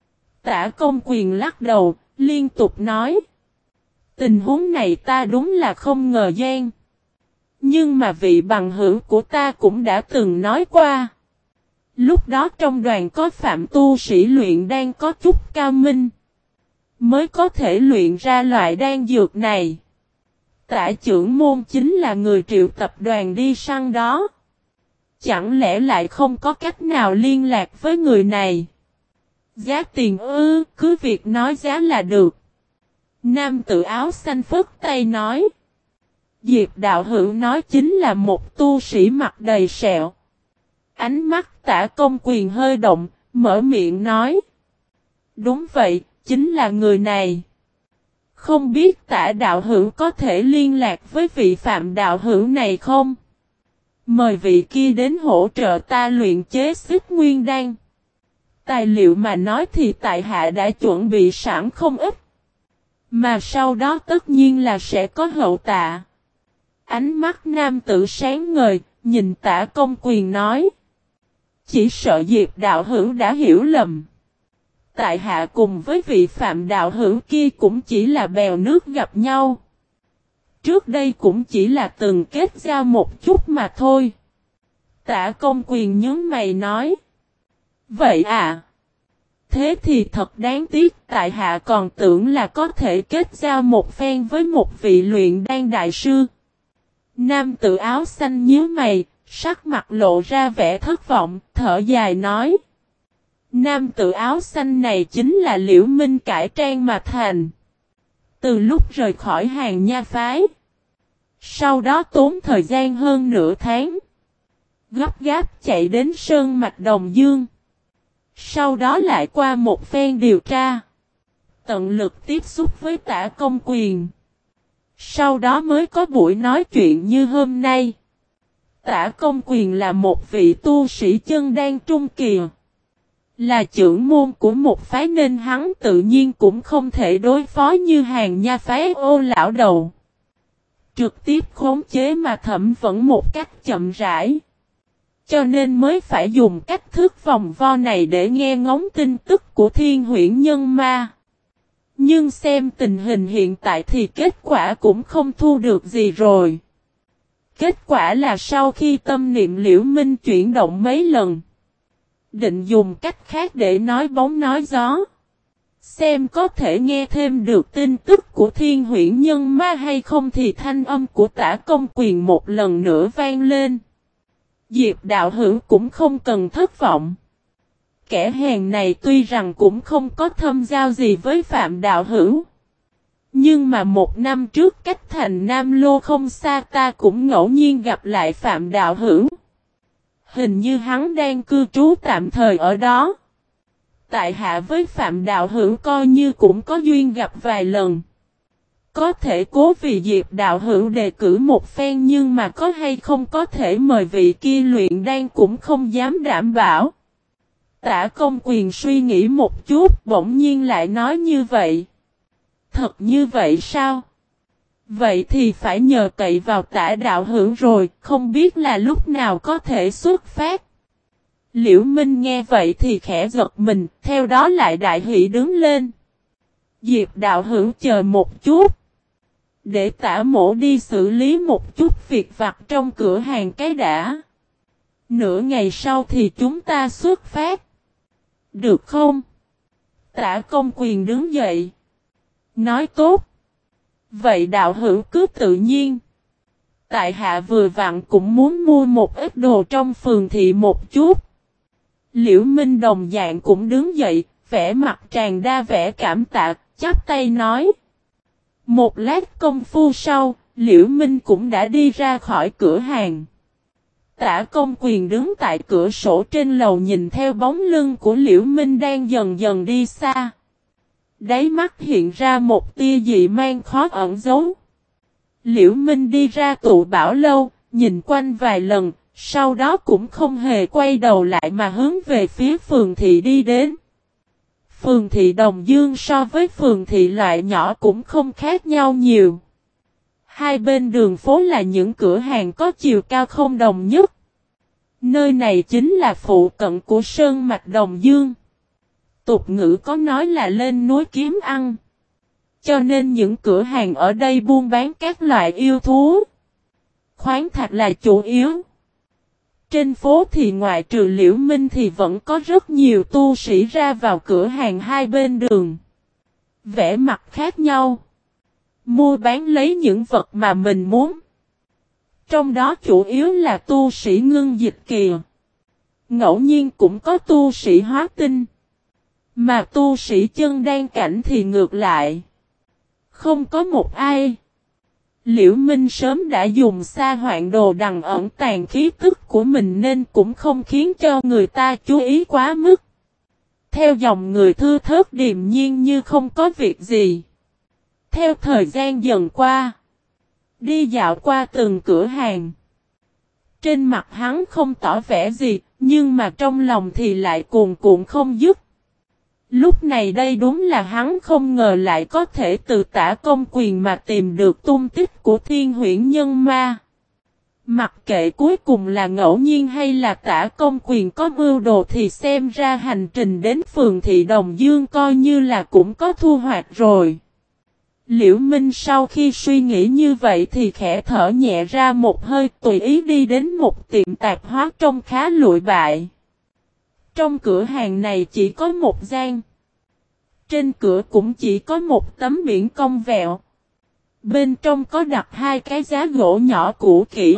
Tả Công Quyền lắc đầu, liên tục nói. Tình huống này ta đúng là không ngờ gian. Nhưng mà vị bằng hữu của ta cũng đã từng nói qua. Lúc đó trong đoàn có phạm tu sĩ luyện đan có chút cao minh. Mới có thể luyện ra loại đan dược này. Tả trưởng môn chính là người triệu tập đoàn đi săn đó. Chẳng lẽ lại không có cách nào liên lạc với người này? Giá tiền cứ việc nói giá là được. Nam tử áo xanh phất tay nói. Diệp đạo hữu nói chính là một tu sĩ mặt đầy sẹo. Ánh mắt Tả Công Quyền hơi động, mở miệng nói. Đúng vậy, chính là người này. Không biết Tả đạo hữu có thể liên lạc với vị Phạm đạo hữu này không? Mời vị kia đến hỗ trợ ta luyện chế Xích Nguyên Đan. Tài liệu mà nói thì tại hạ đã chuẩn bị sẵn không ít. Mà sau đó tất nhiên là sẽ có hậu tạ. Ánh mắt nam tử sáng ngời, nhìn Tả Công Quyền nói. Chỉ sợ Diệp đạo hữu đã hiểu lầm. Tại hạ cùng với vị Phạm đạo hữu kia cũng chỉ là bèo nước gặp nhau. Trước đây cũng chỉ là từng kết giao một chút mà thôi. Tả Công Quyền nhướng mày nói. Vậy à? Thế thì thật đáng tiếc, tại hạ còn tưởng là có thể kết giao một phen với một vị luyện đan đại sư. Nam tử áo xanh nhíu mày, sắc mặt lộ ra vẻ thất vọng, thở dài nói. Nam tử áo xanh này chính là Liễu Minh cải trang mà thành. Từ lúc rời khỏi Hàng Nha phái. Sau đó tốn thời gian hơn nửa tháng. Gấp gáp chạy đến Sơn Mạch Đồng Dương. Sau đó lại qua một phen điều tra. Tận lực tiếp xúc với Tả Công Quyền. Sau đó mới có buổi nói chuyện như hôm nay. Tả Công Quyền là một vị tu sĩ chân đan trung kỳ. Là trưởng môn của một phái nên hắn tự nhiên cũng không thể đối phó như Hàng Nha phái Ô lão đầu. Trực tiếp khống chế mà thẩm vẫn một cách chậm rãi. Cho nên mới phải dùng cách thức vòng vo này để nghe ngóng tin tức của Thiên Huyễn Nhân Ma. Nhưng xem tình hình hiện tại thì kết quả cũng không thu được gì rồi. Kết quả là sau khi tâm niệm Liễu Minh chuyển động mấy lần. Định dùng cách khác để nói bóng nói gió. Xem có thể nghe thêm được tin tức của Thiên Huyễn Nhân Ma hay không thì thanh âm của Tả Công Quyền một lần nữa vang lên. Diệp đạo hữu cũng không cần thất vọng. Kẻ hèn này tuy rằng cũng không có thâm giao gì với Phạm đạo hữu. Nhưng mà một năm trước cách thành Nam Lô không xa ta cũng ngẫu nhiên gặp lại Phạm đạo hữu. Hình như hắn đang cư trú tạm thời ở đó. Tại hạ với Phạm đạo hữu coi như cũng có duyên gặp vài lần. Có thể cố vì Diệp đạo hữu đề cử một phen nhưng mà có hay không có thể mời vị kia luyện đan cũng không dám đảm bảo. Tả Công Quyền suy nghĩ một chút bỗng nhiên lại nói như vậy. Thật như vậy sao? Vậy thì phải nhờ cậy vào Tả đạo hữu rồi, không biết là lúc nào có thể xuất phát. Liễu Minh nghe vậy thì khẽ giật mình, theo đó lại đại hỷ đứng lên. Diệp đạo hữu chờ một chút. Để Tả mỗ đi xử lý một chút việc vặt trong cửa hàng cái đã. Nửa ngày sau thì chúng ta xuất phát. Được không? Tả Công Quyền đứng dậy. Nói tốt. Vậy đạo hữu cứ tự nhiên. Tại hạ vừa vặn cũng muốn mua một ít đồ trong phường thị một chút. Liễu Minh đồng dạng cũng đứng dậy, vẻ mặt tràn đa vẻ cảm tạ, chắp tay nói. Một lát công phu sau, Liễu Minh cũng đã đi ra khỏi cửa hàng. Tả Công Quyền đứng tại cửa sổ trên lầu nhìn theo bóng lưng của Liễu Minh đang dần dần đi xa. Đáy mắt hiện ra một tia dị mang khó ẩn giấu. Liễu Minh đi ra tụ bảo lâu, nhìn quanh vài lần, sau đó cũng không hề quay đầu lại mà hướng về phía phường thị đi đến. Phường thị Đồng Dương so với phường thị loại nhỏ cũng không khác nhau nhiều. Hai bên đường phố là những cửa hàng có chiều cao không đồng nhất. Nơi này chính là phụ cận của Sơn Mạch Đồng Dương. Tục ngữ có nói là lên núi kiếm ăn. Cho nên những cửa hàng ở đây buôn bán các loại yêu thú. Khoáng thạch là chủ yếu. Trên phố thì ngoại trừ Liễu Minh thì vẫn có rất nhiều tu sĩ ra vào cửa hàng hai bên đường. Vẻ mặt khác nhau. mua bán lấy những vật mà mình muốn. Trong đó chủ yếu là tu sĩ ngưng dịch kỳ. Ngẫu nhiên cũng có tu sĩ hóa tinh. Mà tu sĩ chân đan cảnh thì ngược lại. Không có một ai. Liễu Minh sớm đã dùng sa hoạn đồ đằng ẩn tàng khí tức của mình nên cũng không khiến cho người ta chú ý quá mức. Theo dòng người thưa thớt điềm nhiên như không có việc gì. Theo thời gian dần qua. Đi dạo qua từng cửa hàng. Trên mặt hắn không tỏ vẻ gì, nhưng mà trong lòng thì lại cuồn cuộn không dứt. Lúc này đây đúng là hắn không ngờ lại có thể từ Tả Công Quyền mà tìm được tung tích của Thiên Huyễn Nhân Ma. Mặc kệ cuối cùng là ngẫu nhiên hay là Tả Công Quyền có mưu đồ thì xem ra hành trình đến phường thị Đồng Dương coi như là cũng có thu hoạch rồi. Liễu Minh sau khi suy nghĩ như vậy thì khẽ thở nhẹ ra một hơi tùy ý đi đến một tiệm tạp hóa trông khá lụi bại. Trong cửa hàng này chỉ có một gian. Trên cửa cũng chỉ có một tấm biển cong vẹo. Bên trong có đặt hai cái giá gỗ nhỏ cũ kỹ.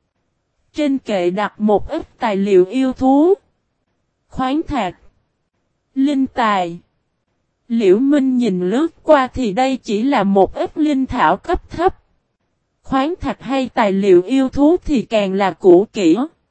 Trên kệ đặt một ít tài liệu yêu thú. Khoáng thạch. Linh tài. Liễu Minh nhìn lướt qua thì đây chỉ là một ít linh thảo cấp thấp. Khoáng thạch hay tài liệu yêu thú thì càng là cũ kỹ.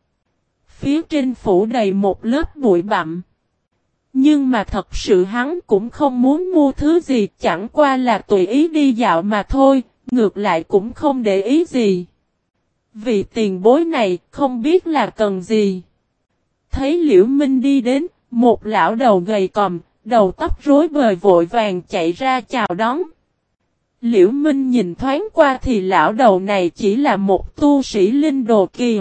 Phía trên phủ đầy một lớp bụi bặm. Nhưng mà thật sự hắn cũng không muốn mua thứ gì, chẳng qua là tùy ý đi dạo mà thôi, ngược lại cũng không để ý gì. Vì tiền bối này không biết là cần gì. Thấy Liễu Minh đi đến, một lão đầu gầy còm, đầu tóc rối bời vội vàng chạy ra chào đón. Liễu Minh nhìn thoáng qua thì lão đầu này chỉ là một tu sĩ linh đồ kỳ.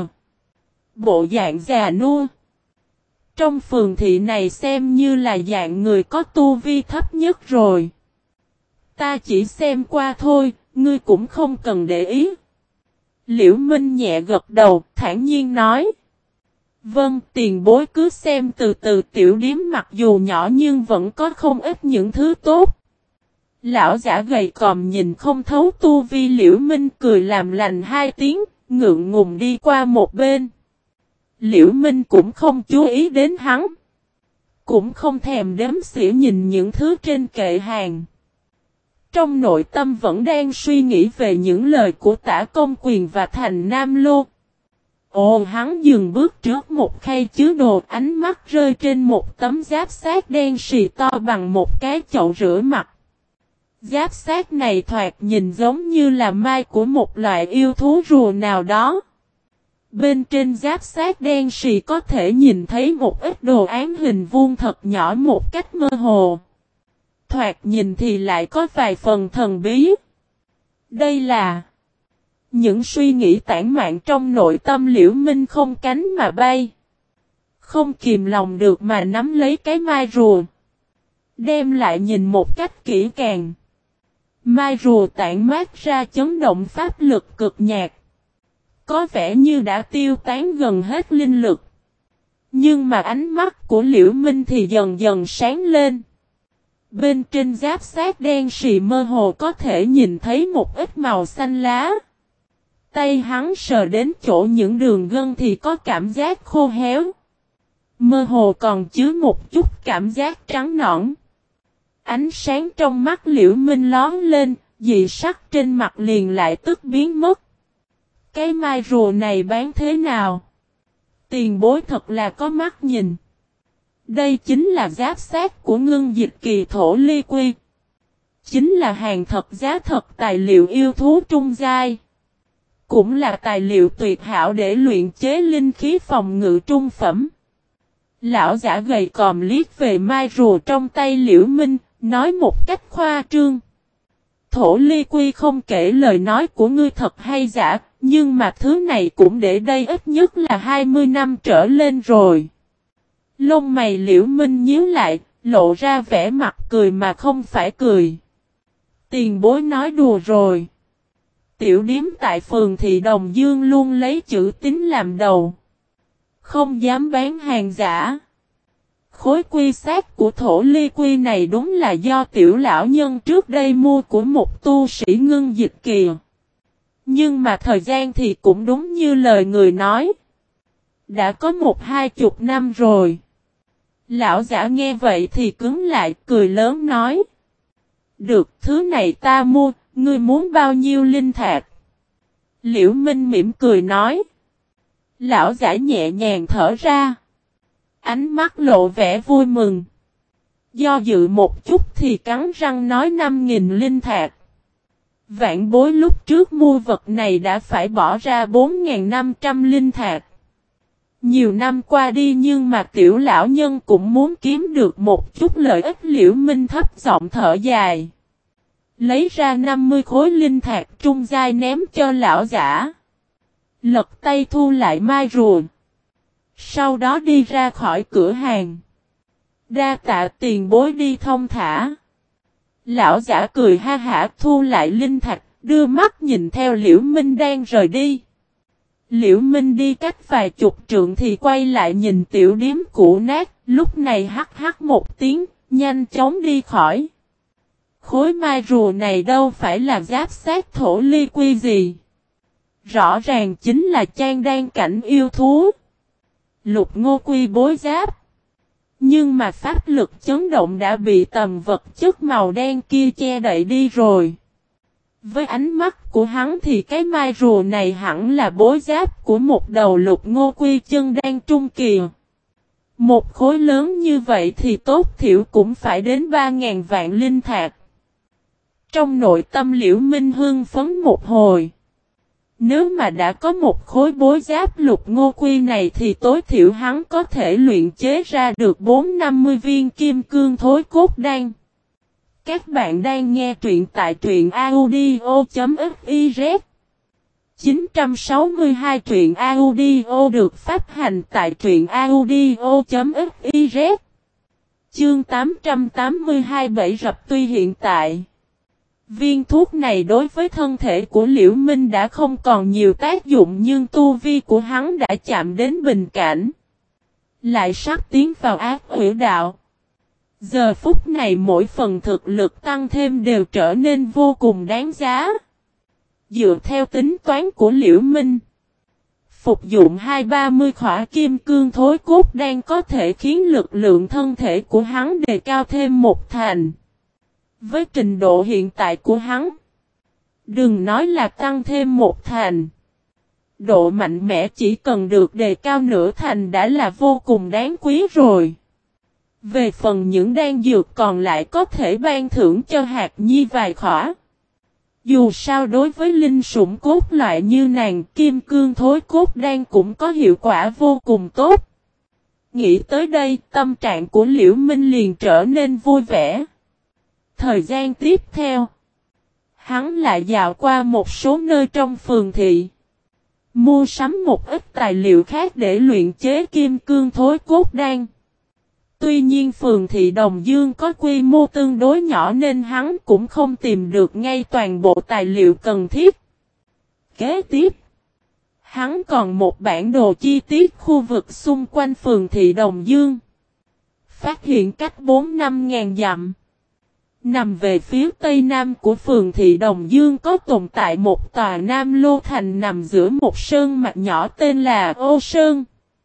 Bộ dạng già nua. Trong phường thị này xem như là dạng người có tu vi thấp nhất rồi. Ta chỉ xem qua thôi, ngươi cũng không cần để ý. Liễu Minh nhẹ gật đầu, thản nhiên nói. Vâng, tiền bối cứ xem từ từ, tiểu điếm mặc dù nhỏ nhưng vẫn có không ít những thứ tốt. Lão giả gầy còm nhìn không thấu tu vi Liễu Minh cười làm lành hai tiếng, ngượng ngùng đi qua một bên. Liễu Minh cũng không chú ý đến hắn. Cũng không thèm đếm xỉa nhìn những thứ trên kệ hàng. Trong nội tâm vẫn đang suy nghĩ về những lời của Tả Công Quyền và Thành Nam Lô. Ồ, hắn dừng bước trước một khay chứa đồ, ánh mắt rơi trên một tấm giáp xác đen xì to bằng một cái chậu rửa mặt. Giáp xác này thoạt nhìn giống như là mai của một loại yêu thú rùa nào đó. Bên trên giáp xác đen xì có thể nhìn thấy một ít đồ án hình vuông thật nhỏ một cách mơ hồ. Thoạt nhìn thì lại có vài phần thần bí. Đây là những suy nghĩ tản mạn trong nội tâm Liễu Minh không cánh mà bay. Không kìm lòng được mà nắm lấy cái mai rùa. Đem lại nhìn một cách kỹ càng. Mai rùa tản mát ra chấn động pháp lực cực nhạt. Có vẻ như đã tiêu tán gần hết linh lực. Nhưng mà ánh mắt của Liễu Minh thì dần dần sáng lên. Bên trên giáp xác đen xì mơ hồ có thể nhìn thấy một ít màu xanh lá. Tay hắn sờ đến chỗ những đường gân thì có cảm giác khô héo. Mơ hồ còn chứa một chút cảm giác trắng nõn. Ánh sáng trong mắt Liễu Minh lóe lên, dị sắc trên mặt liền lại tức biến mất. Cái mai rùa này bán thế nào? Tiền bối thật là có mắt nhìn. Đây chính là giáp xác của ngưng dịch kỳ thổ ly quy. Chính là hàng thật giá thật tài liệu yêu thú trung giai. Cũng là tài liệu tuyệt hảo để luyện chế linh khí phòng ngự trung phẩm. Lão giả gầy còm liếc về mai rùa trong tay Liễu Minh, nói một cách khoa trương. Thổ ly quy không kể lời nói của ngươi thật hay giả, nhưng mà thứ này cũng để đây ít nhất là 20 năm trở lên rồi. Lông mày Liễu Minh nhíu lại, lộ ra vẻ mặt cười mà không phải cười. Tiền bối nói đùa rồi. Tiểu điếm tại phường thị Đồng Dương luôn lấy chữ tín làm đầu. Không dám bán hàng giả. Khối quy xác của thổ ly quy này đúng là do tiểu lão nhân trước đây mua của một tu sĩ ngưng dịch kỳ. Nhưng mà thời gian thì cũng đúng như lời người nói. Đã có 1-20 năm rồi. Lão giả nghe vậy thì cứng lại cười lớn nói. Được, thứ này ta mua, ngươi muốn bao nhiêu linh thạch? Liễu Minh mỉm cười nói. Lão giả nhẹ nhàng thở ra. Ánh mắt lộ vẻ vui mừng. Do dự một chút thì cắn răng nói 5.000 linh thạch. Vạn bối lúc trước mua vật này đã phải bỏ ra 4.500 linh thạch. Nhiều năm qua đi nhưng mà tiểu lão nhân cũng muốn kiếm được một chút lợi ích. Liễu Minh thấp giọng thở dài. Lấy ra 50 khối linh thạch trung giai ném cho lão giả. Lật tay thu lại mai rùa. Sau đó đi ra khỏi cửa hàng. Đa tạ tiền bối đi thông thả. Lão giả cười ha hả thu lại linh thạch, đưa mắt nhìn theo Liễu Minh đang rời đi. Liễu Minh đi cách vài chục trượng thì quay lại nhìn tiểu điếm cũ nát, lúc này hắc hắc một tiếng, nhanh chóng đi khỏi. Khối mai rùa này đâu phải là giáp xác thổ ly quy gì. Rõ ràng chính là Chan Đan cảnh yêu thú. Lục Ngô Quy bối giáp. Nhưng mà pháp lực chấn động đã bị tầm vật chất màu đen kia che đậy đi rồi. Với ánh mắt của hắn thì cái mai rùa này hẳn là bối giáp của một đầu Lục Ngô Quy chân đan trung kỳ. Một khối lớn như vậy thì tốt thiểu cũng phải đến 3.000 vạn linh thạch. Trong nội tâm Liễu Minh hưng phấn một hồi. Nếu mà đã có một khối bối giáp Lục Ngô Quy này thì tối thiểu hắn có thể luyện chế ra được 450 viên kim cương thối cốt đan. Các bạn đang nghe truyện tại truyện audio.fiz 962 truyện audio được phát hành tại truyện audio.fiz Chương 882 Bẫy rập tuy hiện tại viên thuốc này đối với thân thể của Liễu Minh đã không còn nhiều tác dụng nhưng tu vi của hắn đã chạm đến bình cảnh. Lại sắp tiến vào ác quỷ đạo. Giờ phút này mỗi phần thực lực tăng thêm đều trở nên vô cùng đáng giá. Dựa theo tính toán của Liễu Minh, phục dụng 20-30 khỏa kim cương thối cốt đan có thể khiến lực lượng thân thể của hắn đề cao thêm một thành. Với trình độ hiện tại của hắn, đừng nói là tăng thêm một thành. Độ mạnh mẽ chỉ cần được đề cao nửa thành đã là vô cùng đáng quý rồi. Về phần những đan dược còn lại có thể ban thưởng cho Hạc Nhi vài khỏa. Dù sao đối với linh sủng cốt loại như nàng, kim cương thối cốt đan cũng có hiệu quả vô cùng tốt. Nghĩ tới đây, tâm trạng của Liễu Minh liền trở nên vui vẻ. Thời gian tiếp theo, hắn lại dạo qua một số nơi trong phường thị. Mua sắm một ít tài liệu khác để luyện chế kim cương thối cốt đan. Tuy nhiên phường thị Đồng Dương có quy mô tương đối nhỏ nên hắn cũng không tìm được ngay toàn bộ tài liệu cần thiết. Kế tiếp, hắn còn một bản đồ chi tiết khu vực xung quanh phường thị Đồng Dương. Phát hiện cách 4-5 ngàn dặm. Nằm về phía tây nam của phường thị Đồng Dương có tồn tại một tòa Nam Lô Thành nằm giữa một sơn mạch nhỏ tên là Ô Sơn.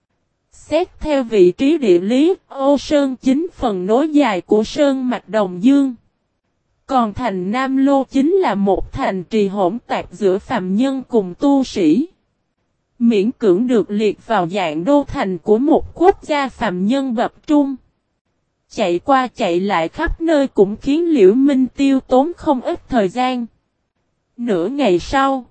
Xét theo vị trí địa lý, Ô Sơn chính phần nối dài của sơn mạch Đồng Dương. Còn thành Nam Lô chính là một thành trì hỗn tạp giữa phàm nhân cùng tu sĩ. Miễn cưỡng được liệt vào dạng đô thành của một quốc gia phàm nhân bậc trung. Chạy qua chạy lại khắp nơi cũng khiến Liễu Minh tiêu tốn không ít thời gian. Nửa ngày sau,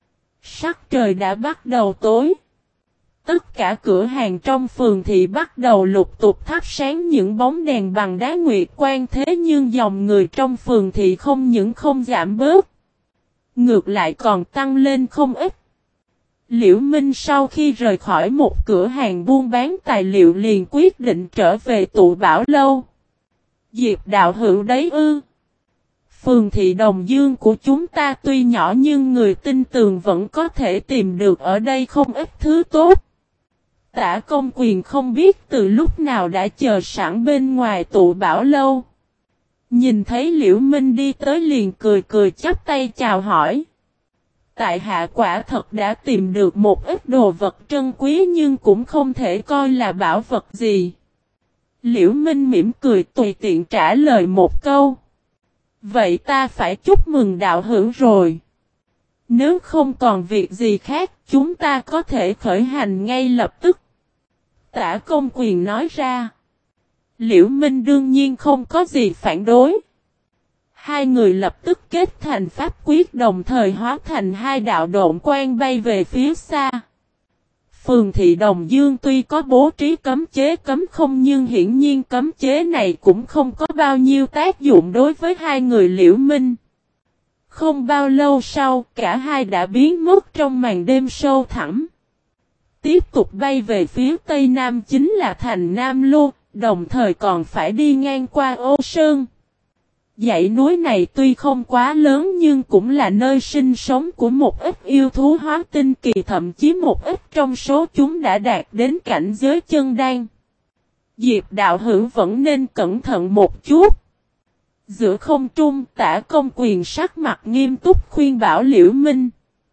sắc trời đã bắt đầu tối. Tất cả cửa hàng trong phường thị bắt đầu lục tục thắp sáng những bóng đèn bằng đá nguyệt quang thế nhưng dòng người trong phường thị không những không giảm bớt. Ngược lại còn tăng lên không ít. Liễu Minh sau khi rời khỏi một cửa hàng buôn bán tài liệu liền quyết định trở về tụ bảo lâu. Diệp đạo hữu đấy ư. Phường thị Đồng Dương của chúng ta tuy nhỏ nhưng người tin tường vẫn có thể tìm được ở đây không ít thứ tốt. Tả Công Quyền không biết từ lúc nào đã chờ sẵn bên ngoài tụ bảo lâu. Nhìn thấy Liễu Minh đi tới liền cười cười chắp tay chào hỏi. Tại hạ quả thật đã tìm được một ít đồ vật trân quý nhưng cũng không thể coi là bảo vật gì. Liễu Minh mỉm cười tùy tiện trả lời một câu. Vậy ta phải chúc mừng đạo hữu rồi. Nếu không còn việc gì khác, chúng ta có thể khởi hành ngay lập tức. Tả Công Quyền nói ra. Liễu Minh đương nhiên không có gì phản đối. Hai người lập tức kết thành pháp quyết đồng thời hóa thành hai đạo độn quang bay về phía xa. Phường thị Đồng Dương tuy có bố trí cấm chế cấm không nhưng hiển nhiên cấm chế này cũng không có bao nhiêu tác dụng đối với hai người Liễu Minh. Không bao lâu sau, cả hai đã biến mất trong màn đêm sâu thẳm. Tiếp tục bay về phía tây nam chính là thành Nam Lô, đồng thời còn phải đi ngang qua Ô Sơn. Dãy núi này tuy không quá lớn nhưng cũng là nơi sinh sống của một ít yêu thú hóa tinh kỳ, thậm chí một ít trong số chúng đã đạt đến cảnh giới chân đan. Diệp đạo hữu vẫn nên cẩn thận một chút. Giữa không trung, Tả Công Quyền sắc mặt nghiêm túc khuyên bảo Liễu Minh.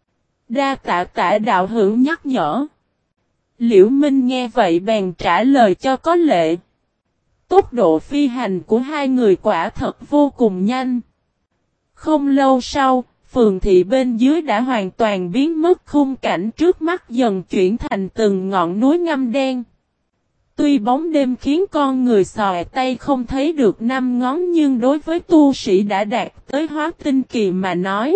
Đa tạ Tả đạo hữu nhắc nhở. Liễu Minh nghe vậy bèn trả lời cho có lệ. Tốc độ phi hành của hai người quả thật vô cùng nhanh. Không lâu sau, phường thị bên dưới đã hoàn toàn biến mất, khung cảnh trước mắt dần chuyển thành từng ngọn núi ngăm đen. Tuy bóng đêm khiến con người xòe tay không thấy được năm ngón nhưng đối với tu sĩ đã đạt tới hóa tinh kỳ mà nói,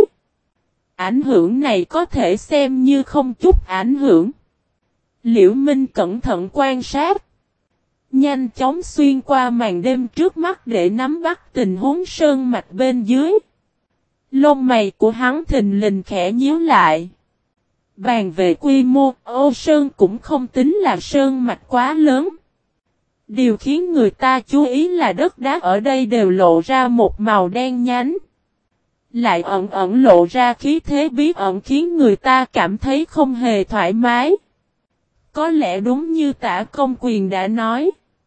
ảnh hưởng này có thể xem như không chút ảnh hưởng. Liễu Minh cẩn thận quan sát, nhanh chóng xuyên qua màn đêm trước mắt để nắm bắt tình huống sơn mạch bên dưới. Lông mày của hắn thình lình khẽ nhíu lại. Bàn về quy mô, Ô Sơn cũng không tính là sơn mạch quá lớn. Điều khiến người ta chú ý là đất đá ở đây đều lộ ra một màu đen nhánh. Lại ẩn ẩn lộ ra khí thế bí ẩn khiến người ta cảm thấy không hề thoải mái. Có lẽ đúng như Tả Công Quyền đã nói.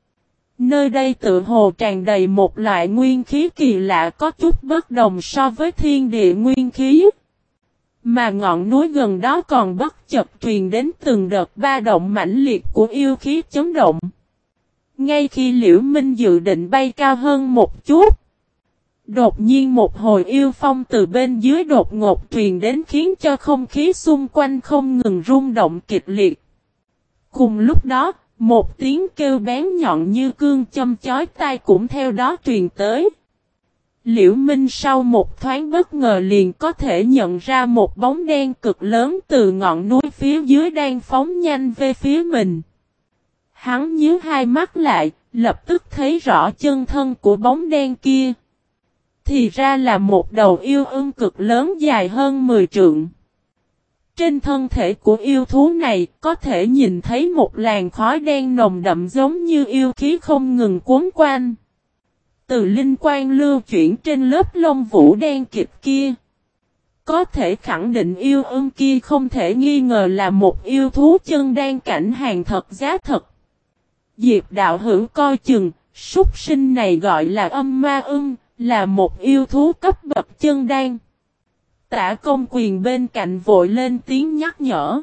Nơi đây tự hồ tràn đầy một loại nguyên khí kỳ lạ có chút bất đồng so với thiên địa nguyên khí. Mà ngọn núi gần đó còn bất chợt truyền đến từng đợt ba động mãnh liệt của yêu khí chấn động. Ngay khi Liễu Minh dự định bay cao hơn một chút, đột nhiên một hồi yêu phong từ bên dưới đột ngột truyền đến khiến cho không khí xung quanh không ngừng rung động kịch liệt. Cùng lúc đó, một tiếng kêu bén nhọn như cương châm chói tai cũng theo đó truyền tới. Liễu Minh sau một thoáng bất ngờ liền có thể nhận ra một bóng đen cực lớn từ ngọn núi phía dưới đang phóng nhanh về phía mình. Hắn nhíu hai mắt lại, lập tức thấy rõ chân thân của bóng đen kia. Thì ra là một đầu yêu ưng cực lớn dài hơn 10 trượng. Trên thân thể của yêu thú này có thể nhìn thấy một làn khói đen nồng đậm giống như yêu khí không ngừng cuốn quanh. Từ linh quang lưu chuyển trên lớp lông vũ đen kịt kia, có thể khẳng định yêu ưng kia không thể nghi ngờ là một yêu thú chân đan cảnh hàng thật giá thật. Diệp đạo hữu coi chừng, súc sinh này gọi là âm ma ưng, là một yêu thú cấp bậc chân đan. Tả Công Quyền bên cạnh vội lên tiếng nhắc nhở.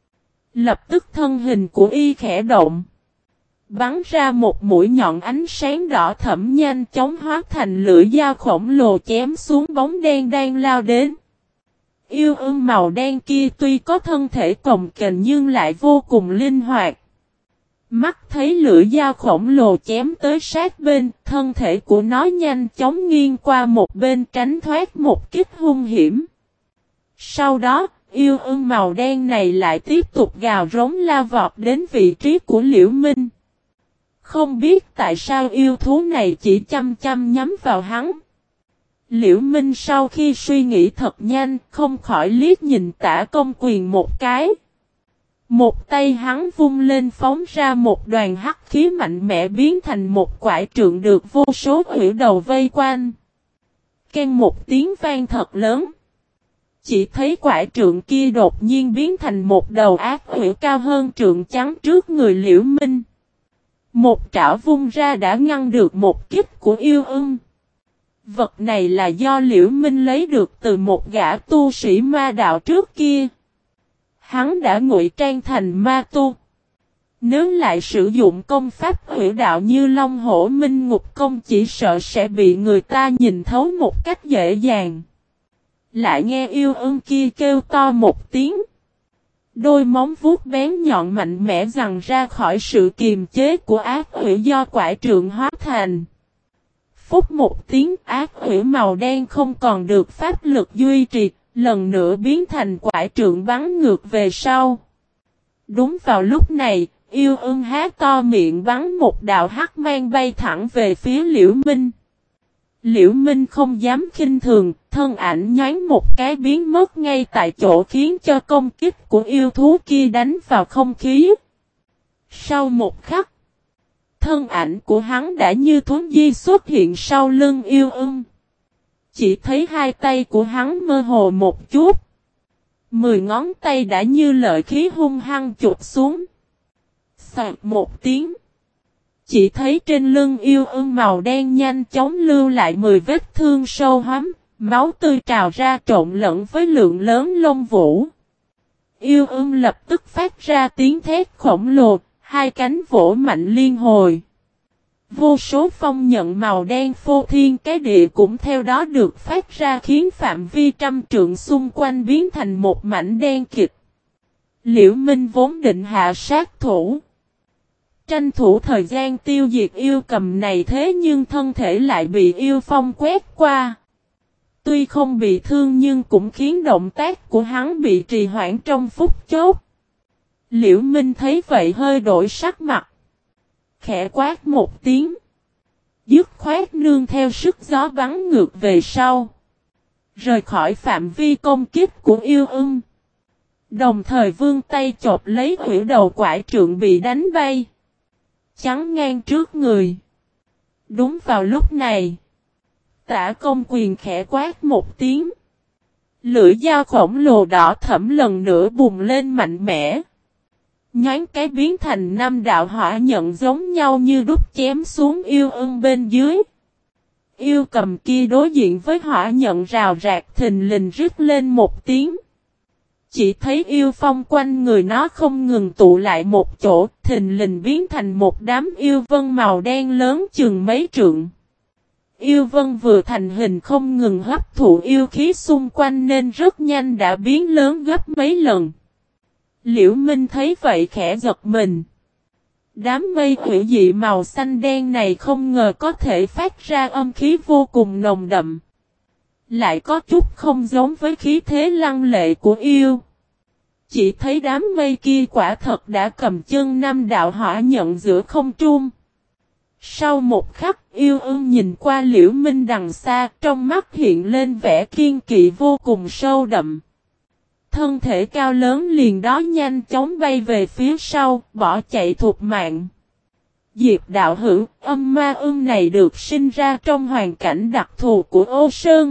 Lập tức thân hình của y khẽ động, bắn ra một mũi nhọn ánh sáng đỏ thẫm nhanh chóng hóa thành lưỡi dao khổng lồ chém xuống bóng đen đang lao đến. Yêu ưng màu đen kia tuy có thân thể cồng kềnh nhưng lại vô cùng linh hoạt. Mắt thấy lưỡi dao khổng lồ chém tới sát bên, thân thể của nó nhanh chóng nghiêng qua một bên tránh thoát một kích hung hiểm. Sau đó, yêu ưng màu đen này lại tiếp tục gào rống lao vọt đến vị trí của Liễu Minh. Không biết tại sao yêu thú này chỉ chăm chăm nhắm vào hắn. Liễu Minh sau khi suy nghĩ thật nhanh, không khỏi liếc nhìn Tả Công Quyền một cái. Một tay hắn vung lên phóng ra một đoàn hắc khí mạnh mẽ biến thành một quải trượng được vô số hủy đầu vây quanh. Ken một tiếng vang thật lớn. Chỉ thấy quải trượng kia đột nhiên biến thành một đầu ác quỷ cao hơn trượng chắn trước người Liễu Minh. Một trảo vung ra đã ngăn được một kích của yêu ưng. Vật này là do Liễu Minh lấy được từ một gã tu sĩ ma đạo trước kia. Hắn đã ngụy trang thành ma tu. Nếu lại sử dụng công pháp hủy đạo như Long Hổ Minh Ngục Công chỉ sợ sẽ bị người ta nhìn thấu một cách dễ dàng. Lại nghe yêu ưng kia kêu to một tiếng. Đôi móng vuốt bén nhọn mạnh mẽ giằng ra khỏi sự kiềm chế của ác quỷ do quải trượng hóa thành. Phút một tiếng ác quỷ màu đen không còn được pháp lực duy trì, lần nữa biến thành quải trượng bắn ngược về sau. Đúng vào lúc này, yêu ưng há to miệng bắn một đạo hắc mang bay thẳng về phía Liễu Minh. Liễu Minh không dám khinh thường, thân ảnh nhoáng một cái biến mất ngay tại chỗ khiến cho công kích của yêu thú kia đánh vào không khí. Sau một khắc, thân ảnh của hắn đã như thuấn di xuất hiện sau lưng yêu ưng. Chỉ thấy hai tay của hắn mơ hồ một chút. 10 ngón tay đã như lợi khí hung hăng chụp xuống. Xoạt một tiếng. Chỉ thấy trên lưng yêu ưng màu đen nhanh chóng lưu lại 10 vết thương sâu hoắm, máu tươi trào ra trộn lẫn với lượng lớn lông vũ. Yêu ưng lập tức phát ra tiếng thét khổng lồ, hai cánh vỗ mạnh liên hồi. Vô số phong nhận màu đen phô thiên cái địa cũng theo đó được phát ra khiến phạm vi trăm trượng xung quanh biến thành một mảnh đen kịt. Liễu Minh vốn định hạ sát thủ. Tranh thủ thời gian tiêu diệt yêu cầm này thế nhưng thân thể lại bị yêu phong quét qua. Tuy không bị thương nhưng cũng khiến động tác của hắn bị trì hoãn trong phút chốc. Liễu Minh thấy vậy hơi đổi sắc mặt. Khẽ quát một tiếng. Dứt khoát nương theo sức gió bắn ngược về sau. Rời khỏi phạm vi công kích của yêu ưng. Đồng thời vươn tay chộp lấy hủy đầu quải trượng bị đánh bay. Chắn ngang trước người. Đúng vào lúc này. Tả Công Quyền khẽ quát một tiếng. Lưỡi dao khổng lồ đỏ thẫm lần nữa bùng lên mạnh mẽ. Nhoáng cái biến thành 5 đạo hỏa nhận giống nhau như đúc chém xuống yêu ưng bên dưới. Yêu cầm kia đối diện với hỏa nhận rào rạc thình lình rít lên một tiếng. Chỉ thấy yêu phong quanh người nó không ngừng tụ lại một chỗ, thình lình biến thành một đám yêu vân màu đen lớn chừng mấy trượng. Yêu vân vừa thành hình không ngừng hấp thụ yêu khí xung quanh nên rất nhanh đã biến lớn gấp mấy lần. Liễu Minh thấy vậy khẽ giật mình. Đám mây hủy dị màu xanh đen này không ngờ có thể phát ra âm khí vô cùng nồng đậm. Lại có chút không giống với khí thế lăng lệ của yêu. Chỉ thấy đám mây kia quả thật đã cầm chân 5 đạo hỏa nhận giữa không trung. Sau một khắc yêu ưng nhìn qua Liễu Minh đằng xa, trong mắt hiện lên vẻ kiên kỵ vô cùng sâu đậm. Thân thể cao lớn liền đó nhanh chóng bay về phía sau, bỏ chạy thục mạng. Diệp đạo hữu, âm ma ưng này được sinh ra trong hoàn cảnh đặc thù của Ô Sơn.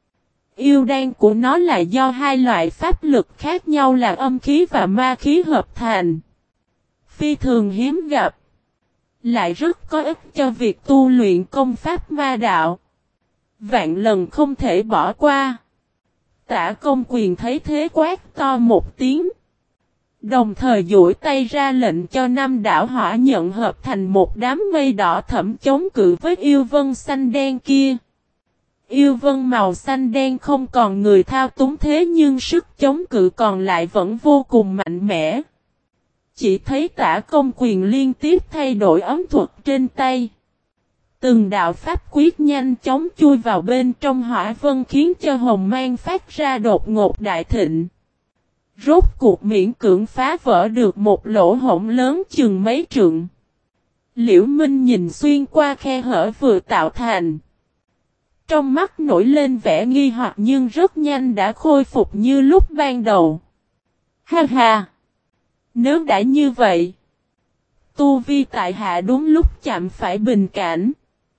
Yêu đan của nó là do hai loại pháp lực khác nhau là âm khí và ma khí hợp thành. Phi thường hiếm gặp. Lại rất có ích cho việc tu luyện công pháp ma đạo. Vạn lần không thể bỏ qua. Tả Công Quyền thấy thế quát to một tiếng. Đồng thời duỗi tay ra lệnh cho 5 đạo hỏa nhận hợp thành một đám mây đỏ thẫm chống cự với yêu vân xanh đen kia. Yêu vân màu xanh đen không còn người thao túng thế nhưng sức chống cự còn lại vẫn vô cùng mạnh mẽ. Chỉ thấy Tả Công Quyền liên tiếp thay đổi ấm thuật trên tay. Từng đạo pháp quyết nhanh chóng chui vào bên trong hỏa vân khiến cho hồng mang phát ra đột ngột đại thịnh. Rốt cuộc miễn cưỡng phá vỡ được một lỗ hổng lớn chừng mấy trượng. Liễu Minh nhìn xuyên qua khe hở vừa tạo thành. Trong mắt nổi lên vẻ nghi hoặc nhưng rất nhanh đã khôi phục như lúc ban đầu. Ha ha! Nếu đã như vậy, tu vi tại hạ đúng lúc chạm phải bình cảnh.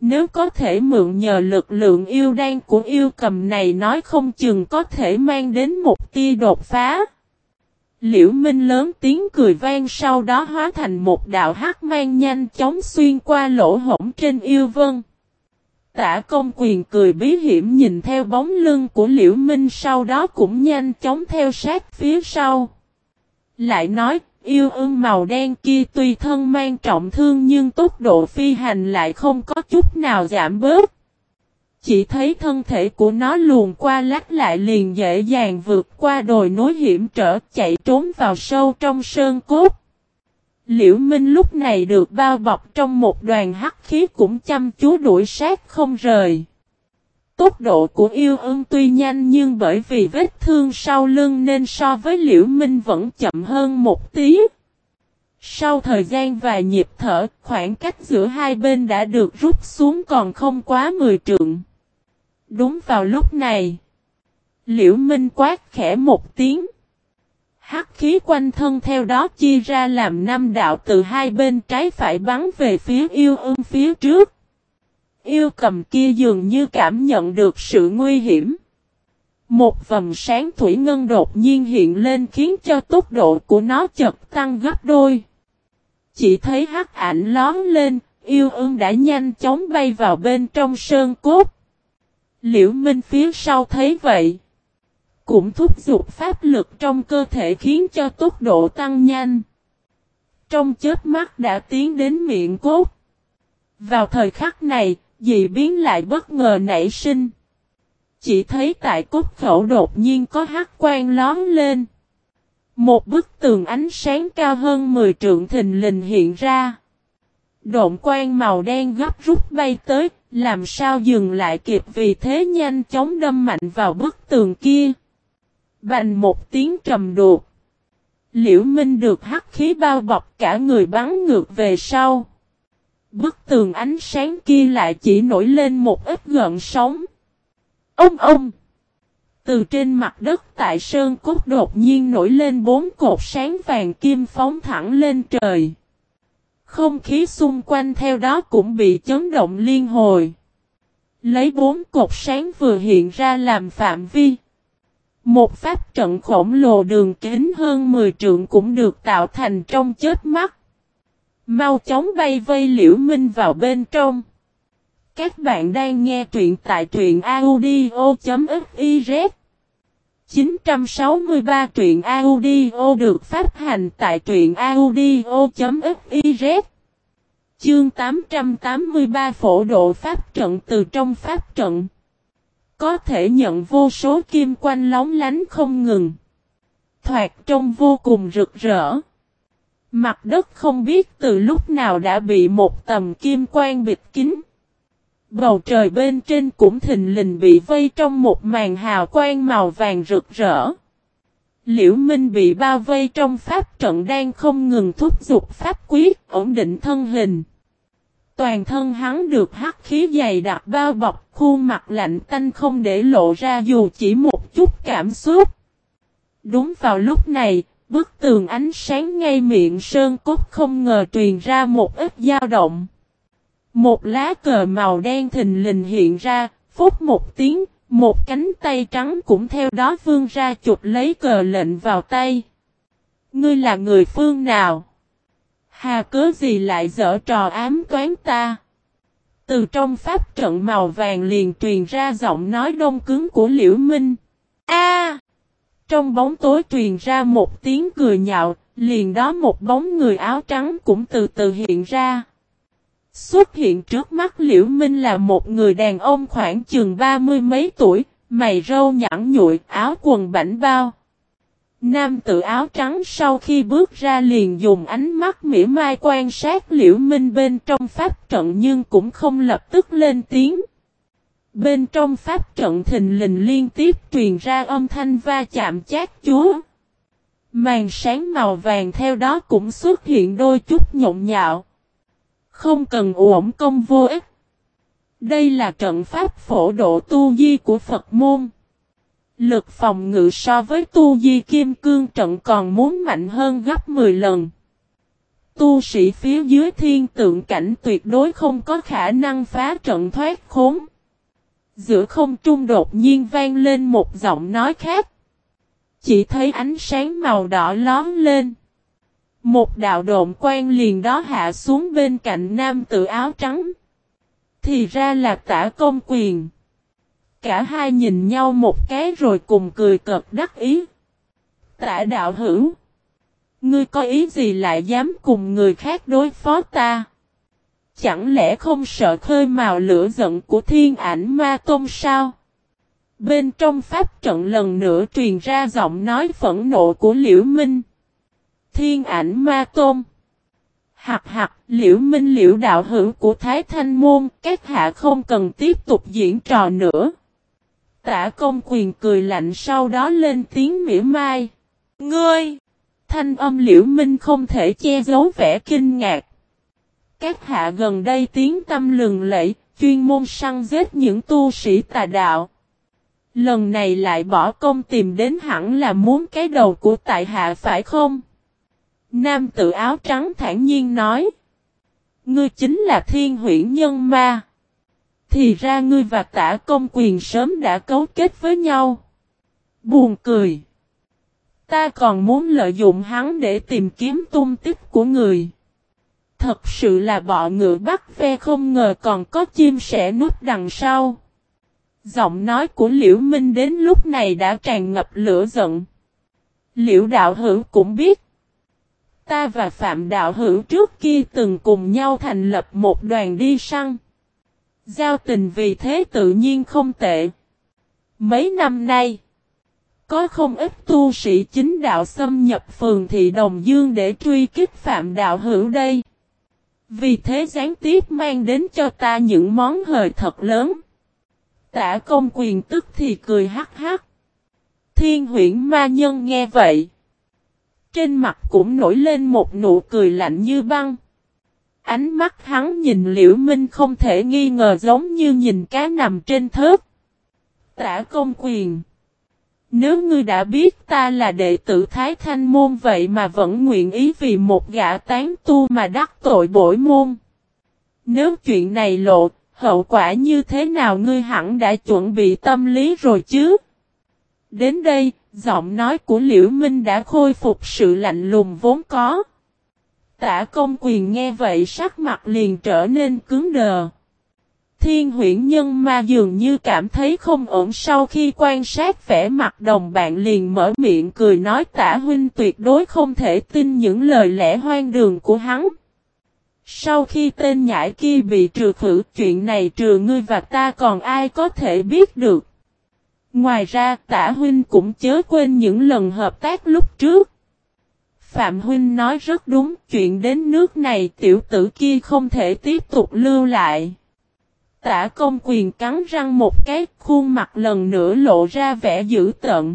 Nếu có thể mượn nhờ lực lượng yêu đan của yêu cầm này nói không chừng có thể mang đến một tia đột phá. Liễu Minh lớn tiếng cười vang sau đó hóa thành một đạo hắc mang nhanh chóng xuyên qua lỗ hổng trên yêu vân. Tả Công Quyền cười bí hiểm nhìn theo bóng lưng của Liễu Minh sau đó cũng nhanh chóng theo sát phía sau. Lại nói, yêu ưng màu đen kia tuy thân mang trọng thương nhưng tốc độ phi hành lại không có chút nào giảm bớt. Chỉ thấy thân thể của nó luồn qua lách lại liền dễ dàng vượt qua đồi núi hiểm trở chạy trốn vào sâu trong sơn cốt. Liễu Minh lúc này được bao bọc trong một đoàn hắc khí cũng chăm chú đuổi sát không rời. Tốc độ của yêu ưng tuy nhanh nhưng bởi vì vết thương sau lưng nên so với Liễu Minh vẫn chậm hơn một tí. Sau thời gian vài nhịp thở, khoảng cách giữa hai bên đã được rút xuống còn không quá 10 trượng. Đúng vào lúc này, Liễu Minh quát khẽ một tiếng. Hắc khí quanh thân theo đó chia ra làm 5 đạo từ hai bên trái phải bắn về phía yêu ưng phía trước. Yêu cầm kia dường như cảm nhận được sự nguy hiểm. Một vầng sáng thủy ngân đột nhiên hiện lên khiến cho tốc độ của nó chợt tăng gấp đôi. Chỉ thấy hắc ảnh lóm lên, yêu ưng đã nhanh chóng bay vào bên trong sơn cốt. Liễu Minh phía sau thấy vậy, cũng thúc giục pháp lực trong cơ thể khiến cho tốc độ tăng nhanh. Trong chớp mắt đã tiến đến miệng cốt. Vào thời khắc này, dị biến lại bất ngờ nảy sinh. Chỉ thấy tại cốt khẩu đột nhiên có hắc quang lóm lên. Một bức tường ánh sáng cao hơn 10 trượng thình lình hiện ra. Độn quang màu đen gấp rút bay tới, làm sao dừng lại kịp vì thế nhanh chóng đâm mạnh vào bức tường kia. Bành một tiếng trầm đục. Liễu Minh được hắc khí bao bọc cả người bắn ngược về sau. Bức tường ánh sáng kia lại chỉ nổi lên một ít gợn sóng. Ông! Từ trên mặt đất tại sơn cốt đột nhiên nổi lên 4 cột sáng vàng kim phóng thẳng lên trời. Không khí xung quanh theo đó cũng bị chấn động liên hồi. Lấy 4 cột sáng vừa hiện ra làm phạm vi. Một pháp trận khổng lồ đường kính hơn 10 trượng cũng được tạo thành trong chớp mắt. Mau chóng bay vây Liễu Minh vào bên trong. Các bạn đang nghe truyện tại truyện audio.fiz 963 truyện audio được phát hành tại truyện audio.fiz. Chương 883 phổ độ pháp trận. Từ trong pháp trận có thể nhận vô số kim quanh lóng lánh không ngừng. Thoạt trông vô cùng rực rỡ. Mặt đất không biết từ lúc nào đã bị một tầm kim quang bịt kín. Bầu trời bên trên cũng thình lình bị vây trong một màn hào quang màu vàng rực rỡ. Liễu Minh bị bao vây trong pháp trận đang không ngừng thúc giục pháp quyết ổn định thân hình. Toàn thân hắn được hắc khí dày đặc bao bọc, khuôn mặt lạnh tanh không để lộ ra dù chỉ một chút cảm xúc. Đúng vào lúc này, bức tường ánh sáng ngay miệng sơn cốt không ngờ truyền ra một ít dao động. Một lá cờ màu đen thình lình hiện ra, phút một tiếng, một cánh tay trắng cũng theo đó vươn ra chụp lấy cờ lệnh vào tay. Ngươi là người phương nào? Hà cớ gì lại giở trò ám toán ta? Từ trong pháp trận màu vàng liền truyền ra giọng nói đông cứng của Liễu Minh. A! Trong bóng tối truyền ra một tiếng cười nhạo, liền đó một bóng người áo trắng cũng từ từ hiện ra. Xuất hiện trước mắt Liễu Minh là một người đàn ông khoảng chừng 30 mấy tuổi, mày râu nhẵn nhụi, áo quần bảnh bao. Nam tử áo trắng sau khi bước ra liền dùng ánh mắt mỉa mai quan sát Liễu Minh bên trong pháp trận nhưng cũng không lập tức lên tiếng. Bên trong pháp trận thình lình liên tiếp truyền ra âm thanh va chạm chát chúa. Màn sáng màu vàng theo đó cũng xuất hiện đôi chút nhộn nhạo. Không cần uổng công vô ích. Đây là trận pháp phổ độ tu di của Phật môn. Lực phòng ngự so với tu di kim cương trận còn muốn mạnh hơn gấp 10 lần. Tu sĩ phía dưới thiên tượng cảnh tuyệt đối không có khả năng phá trận thoát khốn. Giữa không trung đột nhiên vang lên một giọng nói khác. Chỉ thấy ánh sáng màu đỏ lóe lên. Một đạo độn quang liền đó hạ xuống bên cạnh nam tử áo trắng. Thì ra là Tả Công Quyền. Cả hai nhìn nhau một cái rồi cùng cười cợt đắc ý. Tả đạo hữu. Ngươi có ý gì lại dám cùng người khác đối phó ta? Chẳng lẽ không sợ khơi mào lửa giận của Thiên Ảnh Ma Tôn sao? Bên trong pháp trận lần nữa truyền ra giọng nói phẫn nộ của Liễu Minh. Thiên Ảnh Ma Tôn. Hạc hạc, Liễu Minh Liễu đạo hữu của Thái Thanh Môn, các hạ không cần tiếp tục diễn trò nữa. Tả Công Quyền cười lạnh sau đó lên tiếng mỉa mai. Ngươi! Thanh âm Liễu Minh không thể che giấu vẻ kinh ngạc. Các hạ gần đây tiếng tâm lừng lẫy, chuyên môn săn giết những tu sĩ tà đạo. Lần này lại bỏ công tìm đến hẳn là muốn cái đầu của tại hạ phải không? Nam tử áo trắng thản nhiên nói. Ngươi chính là Thiên Huyễn Nhân Ma. Thì ra ngươi và Tả Công Quyền sớm đã cấu kết với nhau. Buồn cười. Ta còn muốn lợi dụng hắn để tìm kiếm tung tích của người. Thật sự là bọ ngựa bắt ve, không ngờ còn có chim sẻ núp đằng sau. Giọng nói của Liễu Minh đến lúc này đã tràn ngập lửa giận. Liễu đạo hữu cũng biết. Ta và Phạm đạo hữu trước kia từng cùng nhau thành lập một đoàn đi săn. Giao tình vì thế tự nhiên không tệ. Mấy năm nay, có không ít tu sĩ chính đạo xâm nhập phường thị Đồng Dương để truy kích Phạm đạo hữu đây. Vì thế gián tiếp mang đến cho ta những món hời thật lớn. Tả Công Quyền tức thì cười hắc hắc. Thiên Huyễn Ma Nhân nghe vậy. Trên mặt cũng nổi lên một nụ cười lạnh như băng. Ánh mắt hắn nhìn Liễu Minh không thể nghi ngờ giống như nhìn cá nằm trên thớt. Tả Công Quyền. Nếu ngươi đã biết ta là đệ tử Thái Thanh Môn vậy mà vẫn nguyện ý vì một gã tán tu mà đắc tội bội môn. Nếu chuyện này lộ, hậu quả như thế nào ngươi hẳn đã chuẩn bị tâm lý rồi chứ? Đến đây, giọng nói của Liễu Minh đã khôi phục sự lạnh lùng vốn có. Tả Công Quyền nghe vậy sắc mặt liền trở nên cứng đờ. Thiên Huyễn Nhân Ma dường như cảm thấy không ổn sau khi quan sát vẻ mặt đồng bạn liền mở miệng cười nói Tả huynh tuyệt đối không thể tin những lời lẽ hoang đường của hắn. Sau khi tên nhãi kia bị trừ khử, chuyện này trừ ngươi và ta còn ai có thể biết được. Ngoài ra Tả huynh cũng chớ quên những lần hợp tác lúc trước. Phạm huynh nói rất đúng, chuyện đến nước này tiểu tử kia không thể tiếp tục lưu lại. Tả Công Quyền cắn răng một cái, khuôn mặt lần nữa lộ ra vẻ dữ tợn.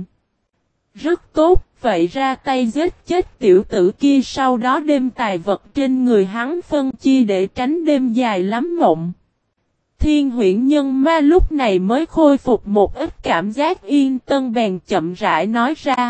Rất tốt, vậy ra tay giết chết tiểu tử kia, sau đó đem tài vật trên người hắn phân chia để tránh đêm dài lắm mộng. Thiên Huyễn Nhân Ma lúc này mới khôi phục một ít cảm giác yên tâm bèn chậm rãi nói ra.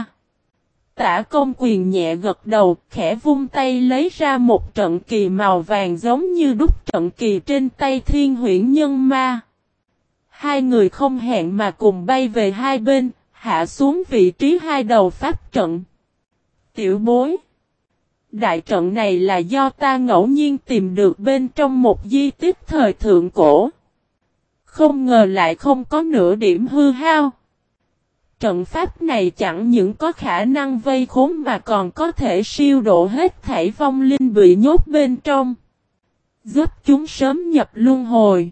Tả Công Quyền nhẹ gật đầu, khẽ vung tay lấy ra một trận kỳ màu vàng giống như đúc trận kỳ trên tay Thiên Huyễn Nhân Ma. Hai người không hẹn mà cùng bay về hai bên, hạ xuống vị trí hai đầu pháp trận. Tiểu bối. Đại trận này là do ta ngẫu nhiên tìm được bên trong một di tích thời thượng cổ. Không ngờ lại không có nửa điểm hư hao. Trận pháp này chẳng những có khả năng vây khốn mà còn có thể siêu độ hết thảy vong linh bị nhốt bên trong. Giúp chúng sớm nhập luân hồi.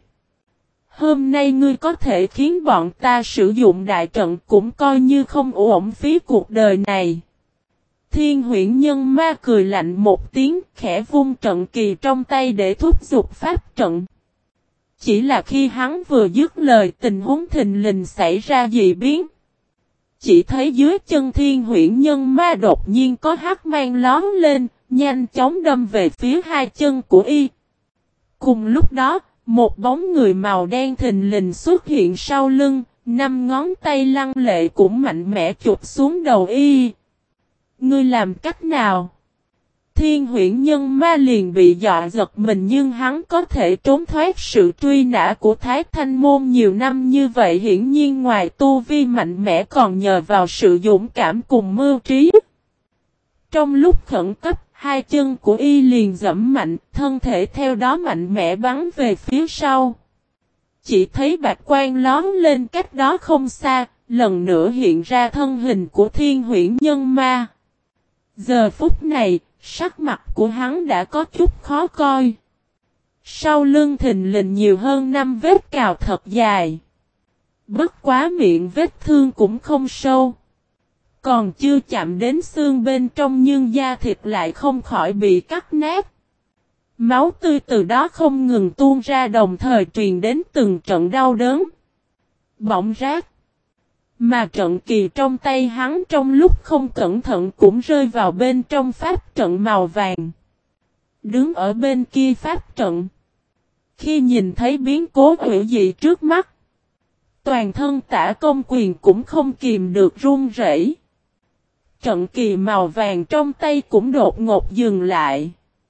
Hôm nay ngươi có thể khiến bọn ta sử dụng đại trận cũng coi như không uổng phí cuộc đời này. Thiên Huyễn Nhân Ma cười lạnh một tiếng, khẽ vung trận kỳ trong tay để thúc giục pháp trận. Chỉ là khi hắn vừa dứt lời, tình huống thình lình xảy ra dị biến. Chỉ thấy dưới chân Thiên Huyễn Nhân Ma đột nhiên có hắc mang lóm lên, nhanh chóng đâm về phía hai chân của y. Cùng lúc đó, một bóng người màu đen thình lình xuất hiện sau lưng, năm ngón tay lăng lệ cũng mạnh mẽ chụp xuống đầu y. Ngươi làm cách nào? Thiên Huyễn Nhân Ma liền bị dọa giật mình, nhưng hắn có thể trốn thoát sự truy nã của Thái Thanh Môn nhiều năm như vậy hiển nhiên ngoài tu vi mạnh mẽ còn nhờ vào sự dũng cảm cùng mưu trí. Trong lúc khẩn cấp, hai chân của y liền giẫm mạnh, thân thể theo đó mạnh mẽ bắn về phía sau. Chỉ thấy bạch quang lóe lên cách đó không xa, lần nữa hiện ra thân hình của Thiên Huyễn Nhân Ma. Giờ phút này, sắc mặt của hắn đã có chút khó coi. Sau lưng thình lình nhiều hơn 5 vết cào thật dài. Bất quá miệng vết thương cũng không sâu. Còn chưa chạm đến xương bên trong nhưng da thịt lại không khỏi bị cắt nát. Máu tươi từ đó không ngừng tuôn ra đồng thời truyền đến từng trận đau đớn. Bỏng rát. Mà trận kỳ trong tay hắn trong lúc không cẩn thận cũng rơi vào bên trong pháp trận màu vàng. Đứng ở bên kia pháp trận. Khi nhìn thấy biến cố hữu dị trước mắt. Toàn thân Tả Công Quyền cũng không kìm được run rẩy. Trận kỳ màu vàng trong tay cũng đột ngột dừng lại.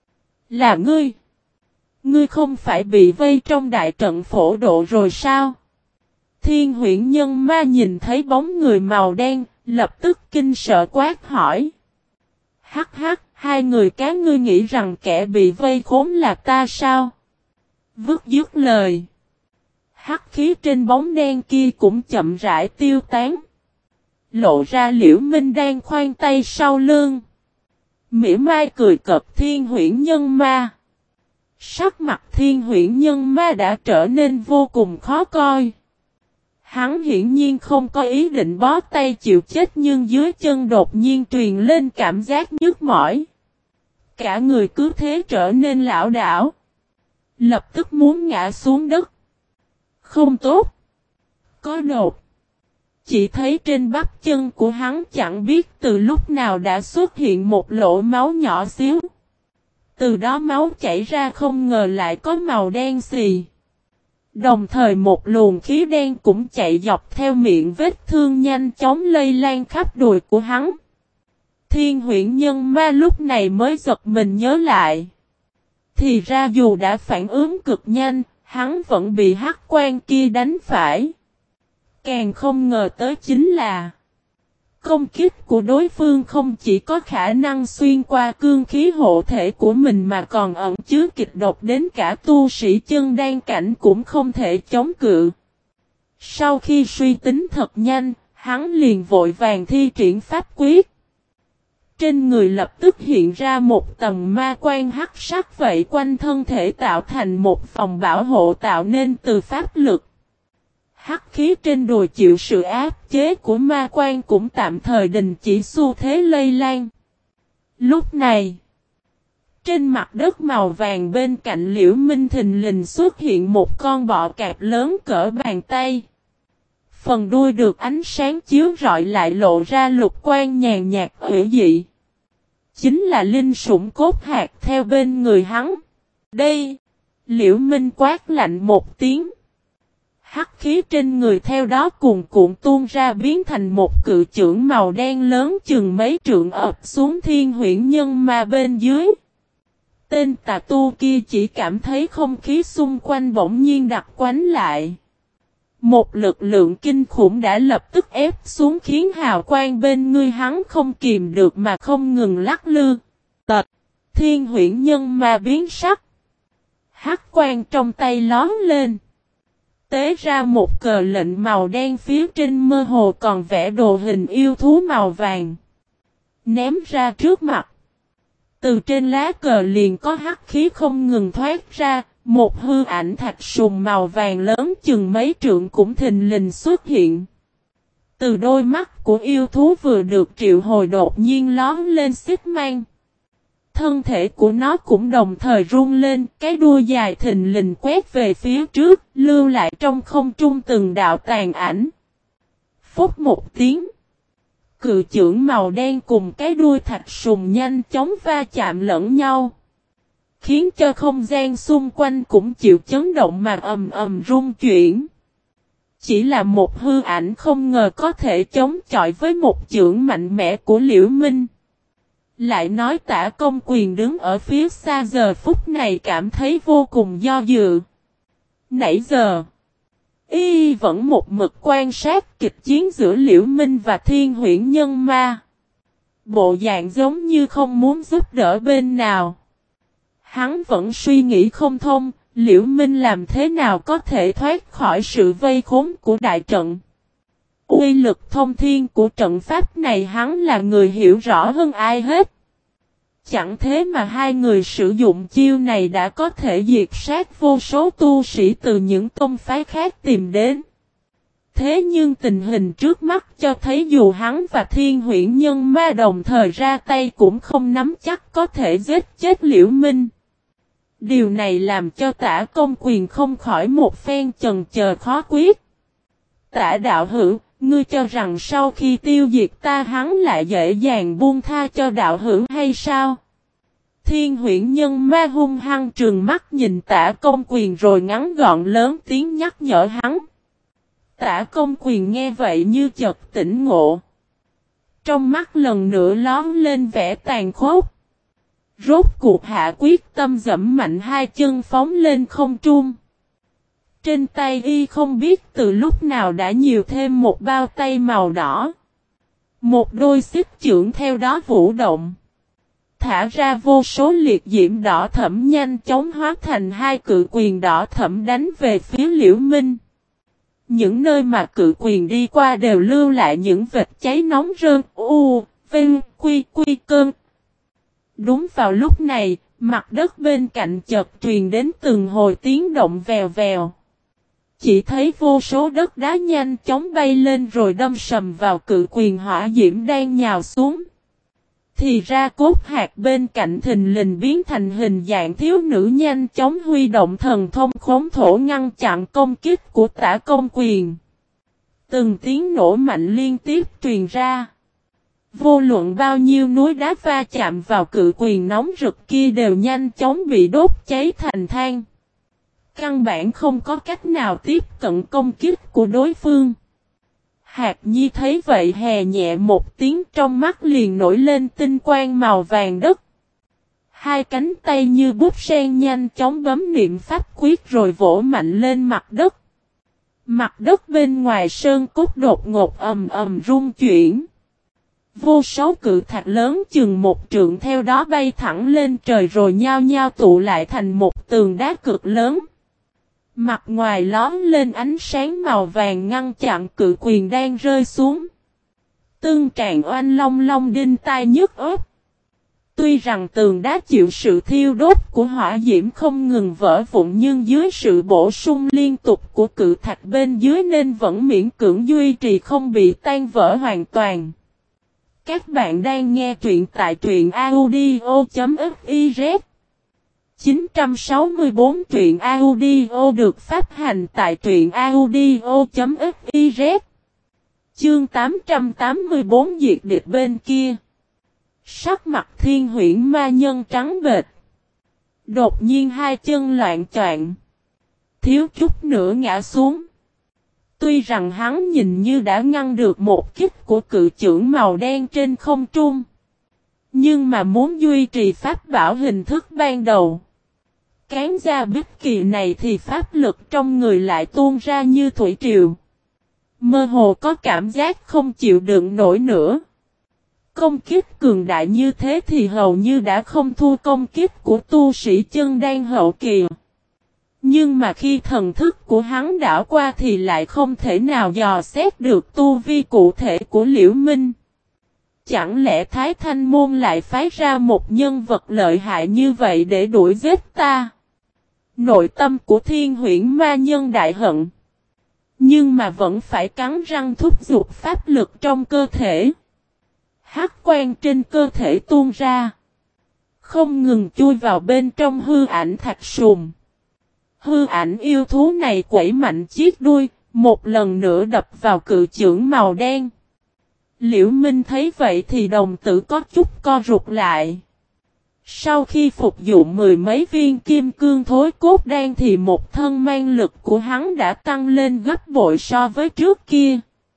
Là ngươi? Ngươi không phải bị vây trong đại trận phổ độ rồi sao? Thiên Huyễn Nhân Ma nhìn thấy bóng người màu đen, lập tức kinh sợ quát hỏi. Hắc hắc, hai người cá ngươi nghĩ rằng kẻ bị vây khốn là ta sao? Vứt dứt lời. Hắc khí trên bóng đen kia cũng chậm rãi tiêu tán. Lộ ra Liễu Minh đang khoanh tay sau lưng. Mỉa mai cười cợt Thiên Huyễn Nhân Ma. Sắc mặt Thiên Huyễn Nhân Ma đã trở nên vô cùng khó coi. Hắn hiển nhiên không có ý định bó tay chịu chết nhưng dưới chân đột nhiên truyền lên cảm giác nhức mỏi. Cả người cứ thế trở nên lảo đảo. Lập tức muốn ngã xuống đất. Không tốt. Có đột. Chỉ thấy trên bắp chân của hắn chẳng biết từ lúc nào đã xuất hiện một lỗ máu nhỏ xíu. Từ đó máu chảy ra không ngờ lại có màu đen xì. Đồng thời một luồng khí đen cũng chạy dọc theo miệng vết thương nhanh chóng lây lan khắp đùi của hắn. Thiên Huyễn Nhân Ma lúc này mới giật mình nhớ lại. Thì ra dù đã phản ứng cực nhanh, hắn vẫn bị hắc quan kia đánh phải. Càng không ngờ tới chính là công kích của đối phương không chỉ có khả năng xuyên qua cương khí hộ thể của mình mà còn ẩn chứa kịch độc đến cả tu sĩ chân đan cảnh cũng không thể chống cự. Sau khi suy tính thật nhanh, hắn liền vội vàng thi triển pháp quyết. Trên người lập tức hiện ra một tầng ma quan hắc sắc vây quanh thân thể tạo thành một phòng bảo hộ tạo nên từ pháp lực. Hắc khí trên đùi chịu sự áp chế của ma quan cũng tạm thời đình chỉ xu thế lây lan. Lúc này, trên mặt đất màu vàng bên cạnh Liễu Minh thình lình xuất hiện một con bọ cạp lớn cỡ bàn tay. Phần đuôi được ánh sáng chiếu rọi lại lộ ra lục quang nhàn nhạt hữu dị. Chính là linh sủng cốt hạt theo bên người hắn. Đây, Liễu Minh quát lạnh một tiếng. Hắc khí trên người theo đó cuồn cuộn tuôn ra biến thành một cự chưởng màu đen lớn chừng mấy trượng ập xuống Thiên Huyễn Nhân Ma bên dưới. Tên tà tu kia chỉ cảm thấy không khí xung quanh bỗng nhiên đặc quánh lại. Một lực lượng kinh khủng đã lập tức ép xuống khiến hào quang bên người hắn không kìm được mà không ngừng lắc lư. Tật, Thiên Huyễn Nhân Ma biến sắc. Hắc quang trong tay lóm lên. Tế ra một cờ lệnh màu đen phía trên mơ hồ còn vẽ đồ hình yêu thú màu vàng. Ném ra trước mặt. Từ trên lá cờ liền có hắc khí không ngừng thoát ra, một hư ảnh thạch sùng màu vàng lớn chừng mấy trượng cũng thình lình xuất hiện. Từ đôi mắt của yêu thú vừa được triệu hồi đột nhiên lóm lên xích mang. Thân thể của nó cũng đồng thời rung lên, cái đuôi dài thình lình quét về phía trước, lưu lại trong không trung từng đạo tàn ảnh. Phúc một tiếng. Cự chưởng màu đen cùng cái đuôi thạch sùng nhanh chóng va chạm lẫn nhau. Khiến cho không gian xung quanh cũng chịu chấn động mà ầm ầm rung chuyển. Chỉ là một hư ảnh không ngờ có thể chống chọi với một chưởng mạnh mẽ của Liễu Minh. Lại nói Tả Công Quyền đứng ở phía xa giờ phút này cảm thấy vô cùng do dự. Nãy giờ, y vẫn một mực quan sát kịch chiến giữa Liễu Minh và Thiên Huyễn Nhân Ma. Bộ dạng giống như không muốn giúp đỡ bên nào. Hắn vẫn suy nghĩ không thông, Liễu Minh làm thế nào có thể thoát khỏi sự vây khốn của đại trận. Uy lực thông thiên của trận pháp này hắn là người hiểu rõ hơn ai hết. Chẳng thế mà hai người sử dụng chiêu này đã có thể diệt sát vô số tu sĩ từ những tông phái khác tìm đến. Thế nhưng tình hình trước mắt cho thấy dù hắn và Thiên Huyễn Nhân Ma đồng thời ra tay cũng không nắm chắc có thể giết chết Liễu Minh. Điều này làm cho Tả Công Quyền không khỏi một phen chần chờ khó quyết. Tả đạo hữu, ngươi cho rằng sau khi tiêu diệt ta hắn lại dễ dàng buông tha cho đạo hữu hay sao? Thiên Huyễn Nhân Ma hung hăng trừng mắt nhìn Tả Công Quyền rồi ngắn gọn lớn tiếng nhắc nhở hắn. Tả Công Quyền nghe vậy như chợt tỉnh ngộ. Trong mắt lần nữa lóm lên vẻ tàn khốc. Rốt cuộc hạ quyết tâm giẫm mạnh hai chân phóng lên không trung. Trên tay y không biết từ lúc nào đã nhiều thêm một bao tay màu đỏ. Một đôi xích chưởng theo đó vũ động. Thả ra vô số liệt diễm đỏ thẫm nhanh chóng hóa thành hai cự quyền đỏ thẫm đánh về phía Liễu Minh. Những nơi mà cự quyền đi qua đều lưu lại những vệt cháy nóng rơn vinh quy cơn. Đúng vào lúc này, mặt đất bên cạnh chợt truyền đến từng hồi tiếng động vèo vèo. Chỉ thấy vô số đất đá nhanh chóng bay lên rồi đâm sầm vào cự quyền hỏa diễm đang nhào xuống. Thì ra cốt hạt bên cạnh thình lình biến thành hình dạng thiếu nữ nhanh chóng huy động thần thông khống thổ ngăn chặn công kích của Tả Công Quyền. Từng tiếng nổ mạnh liên tiếp truyền ra. Vô luận bao nhiêu núi đá va chạm vào cự quyền nóng rực kia đều nhanh chóng bị đốt cháy thành than. Căn bản không có cách nào tiếp cận công kích của đối phương. Hạc Nhi thấy vậy hè nhẹ một tiếng trong mắt liền nổi lên tinh quang màu vàng đất. Hai cánh tay như bút sen nhanh chóng bấm niệm pháp quyết rồi vỗ mạnh lên mặt đất. Mặt đất bên ngoài sơn cốt đột ngột ầm ầm rung chuyển. Vô số cự thạch lớn chừng một trượng theo đó bay thẳng lên trời rồi nhao nhao tụ lại thành một tường đá cực lớn. Mặt ngoài lóm lên ánh sáng màu vàng ngăn chặn cự quyền đang rơi xuống. Tương tràn oanh long long đinh tai nhức óc. Tuy rằng tường đá chịu sự thiêu đốt của hỏa diễm không ngừng vỡ vụn nhưng dưới sự bổ sung liên tục của cự thạch bên dưới nên vẫn miễn cưỡng duy trì không bị tan vỡ hoàn toàn. Các bạn đang nghe truyện tại truyện audio.fiz 964 truyện audio được phát hành tại truyện audio.fiz. Chương 884 diệt địch bên kia. Sắc mặt Thiên Huyễn Ma Nhân trắng bệch. Đột nhiên hai chân loạn choạng. Thiếu chút nữa ngã xuống. Tuy rằng hắn nhìn như đã ngăn được một kích của cự chưởng màu đen trên không trung. Nhưng mà muốn duy trì pháp bảo hình thức ban đầu. Cán ra bích kỳ này thì pháp lực trong người lại tuôn ra như thủy triều. Mơ hồ có cảm giác không chịu đựng nổi nữa. Công kích cường đại như thế thì hầu như đã không thua công kích của tu sĩ chân đan hậu kỳ. Nhưng mà khi thần thức của hắn đảo qua thì lại không thể nào dò xét được tu vi cụ thể của Liễu Minh. Chẳng lẽ Thái Thanh Môn lại phái ra một nhân vật lợi hại như vậy để đuổi giết ta? Nội tâm của Thiên Huyễn Ma Nhân đại hận. Nhưng mà vẫn phải cắn răng thúc giục pháp lực trong cơ thể. Hắc quang trên cơ thể tuôn ra. Không ngừng chui vào bên trong hư ảnh thạch sùng. Hư ảnh yêu thú này quẩy mạnh chiếc đuôi, một lần nữa đập vào cự chưởng màu đen. Liễu Minh thấy vậy thì đồng tử có chút co rụt lại. Sau khi phục dụng mười mấy viên kim cương thối cốt đan thì một thân mang lực của hắn đã tăng lên gấp bội so với trước kia.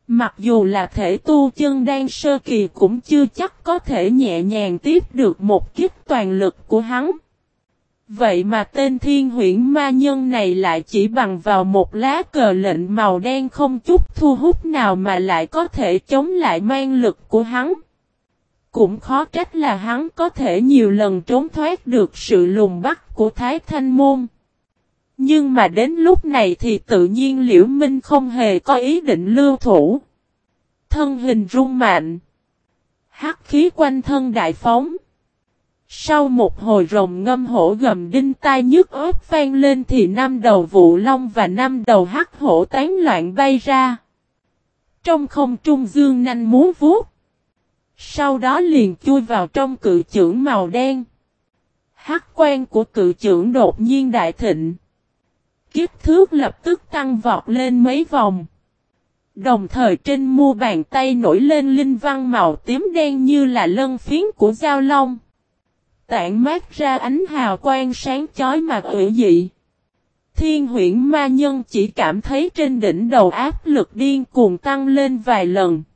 Mặc dù là thể tu chân đan sơ kỳ cũng chưa chắc có thể nhẹ nhàng tiếp được một kích toàn lực của hắn. Vậy mà tên Thiên Huyễn Ma Nhân này lại chỉ bằng vào một lá cờ lệnh màu đen không chút thu hút nào mà lại có thể chống lại man lực của hắn. Cũng khó trách là hắn có thể nhiều lần trốn thoát được sự lùng bắt của Thái Thanh Môn. Nhưng mà đến lúc này thì tự nhiên Liễu Minh không hề có ý định lưu thủ. Thân hình rung mạnh. Hắc khí quanh thân đại phóng. Sau một hồi rồng ngâm hổ gầm đinh tai nhức óc vang lên thì 5 đầu vụ long và 5 đầu hắc hổ tán loạn bay ra. Trong không trung dương nanh múa vuốt. Sau đó liền chui vào trong cự chưởng màu đen. Hắc quan của cự chưởng đột nhiên đại thịnh. Kích thước lập tức tăng vọt lên mấy vòng. Đồng thời trên mu bàn tay nổi lên linh văn màu tím đen như là lân phiến của dao long. Tản mát ra ánh hào quang sáng chói mà ủy dị. Thiên Huyễn Ma Nhân chỉ cảm thấy trên đỉnh đầu áp lực điên cuồng tăng lên vài lần.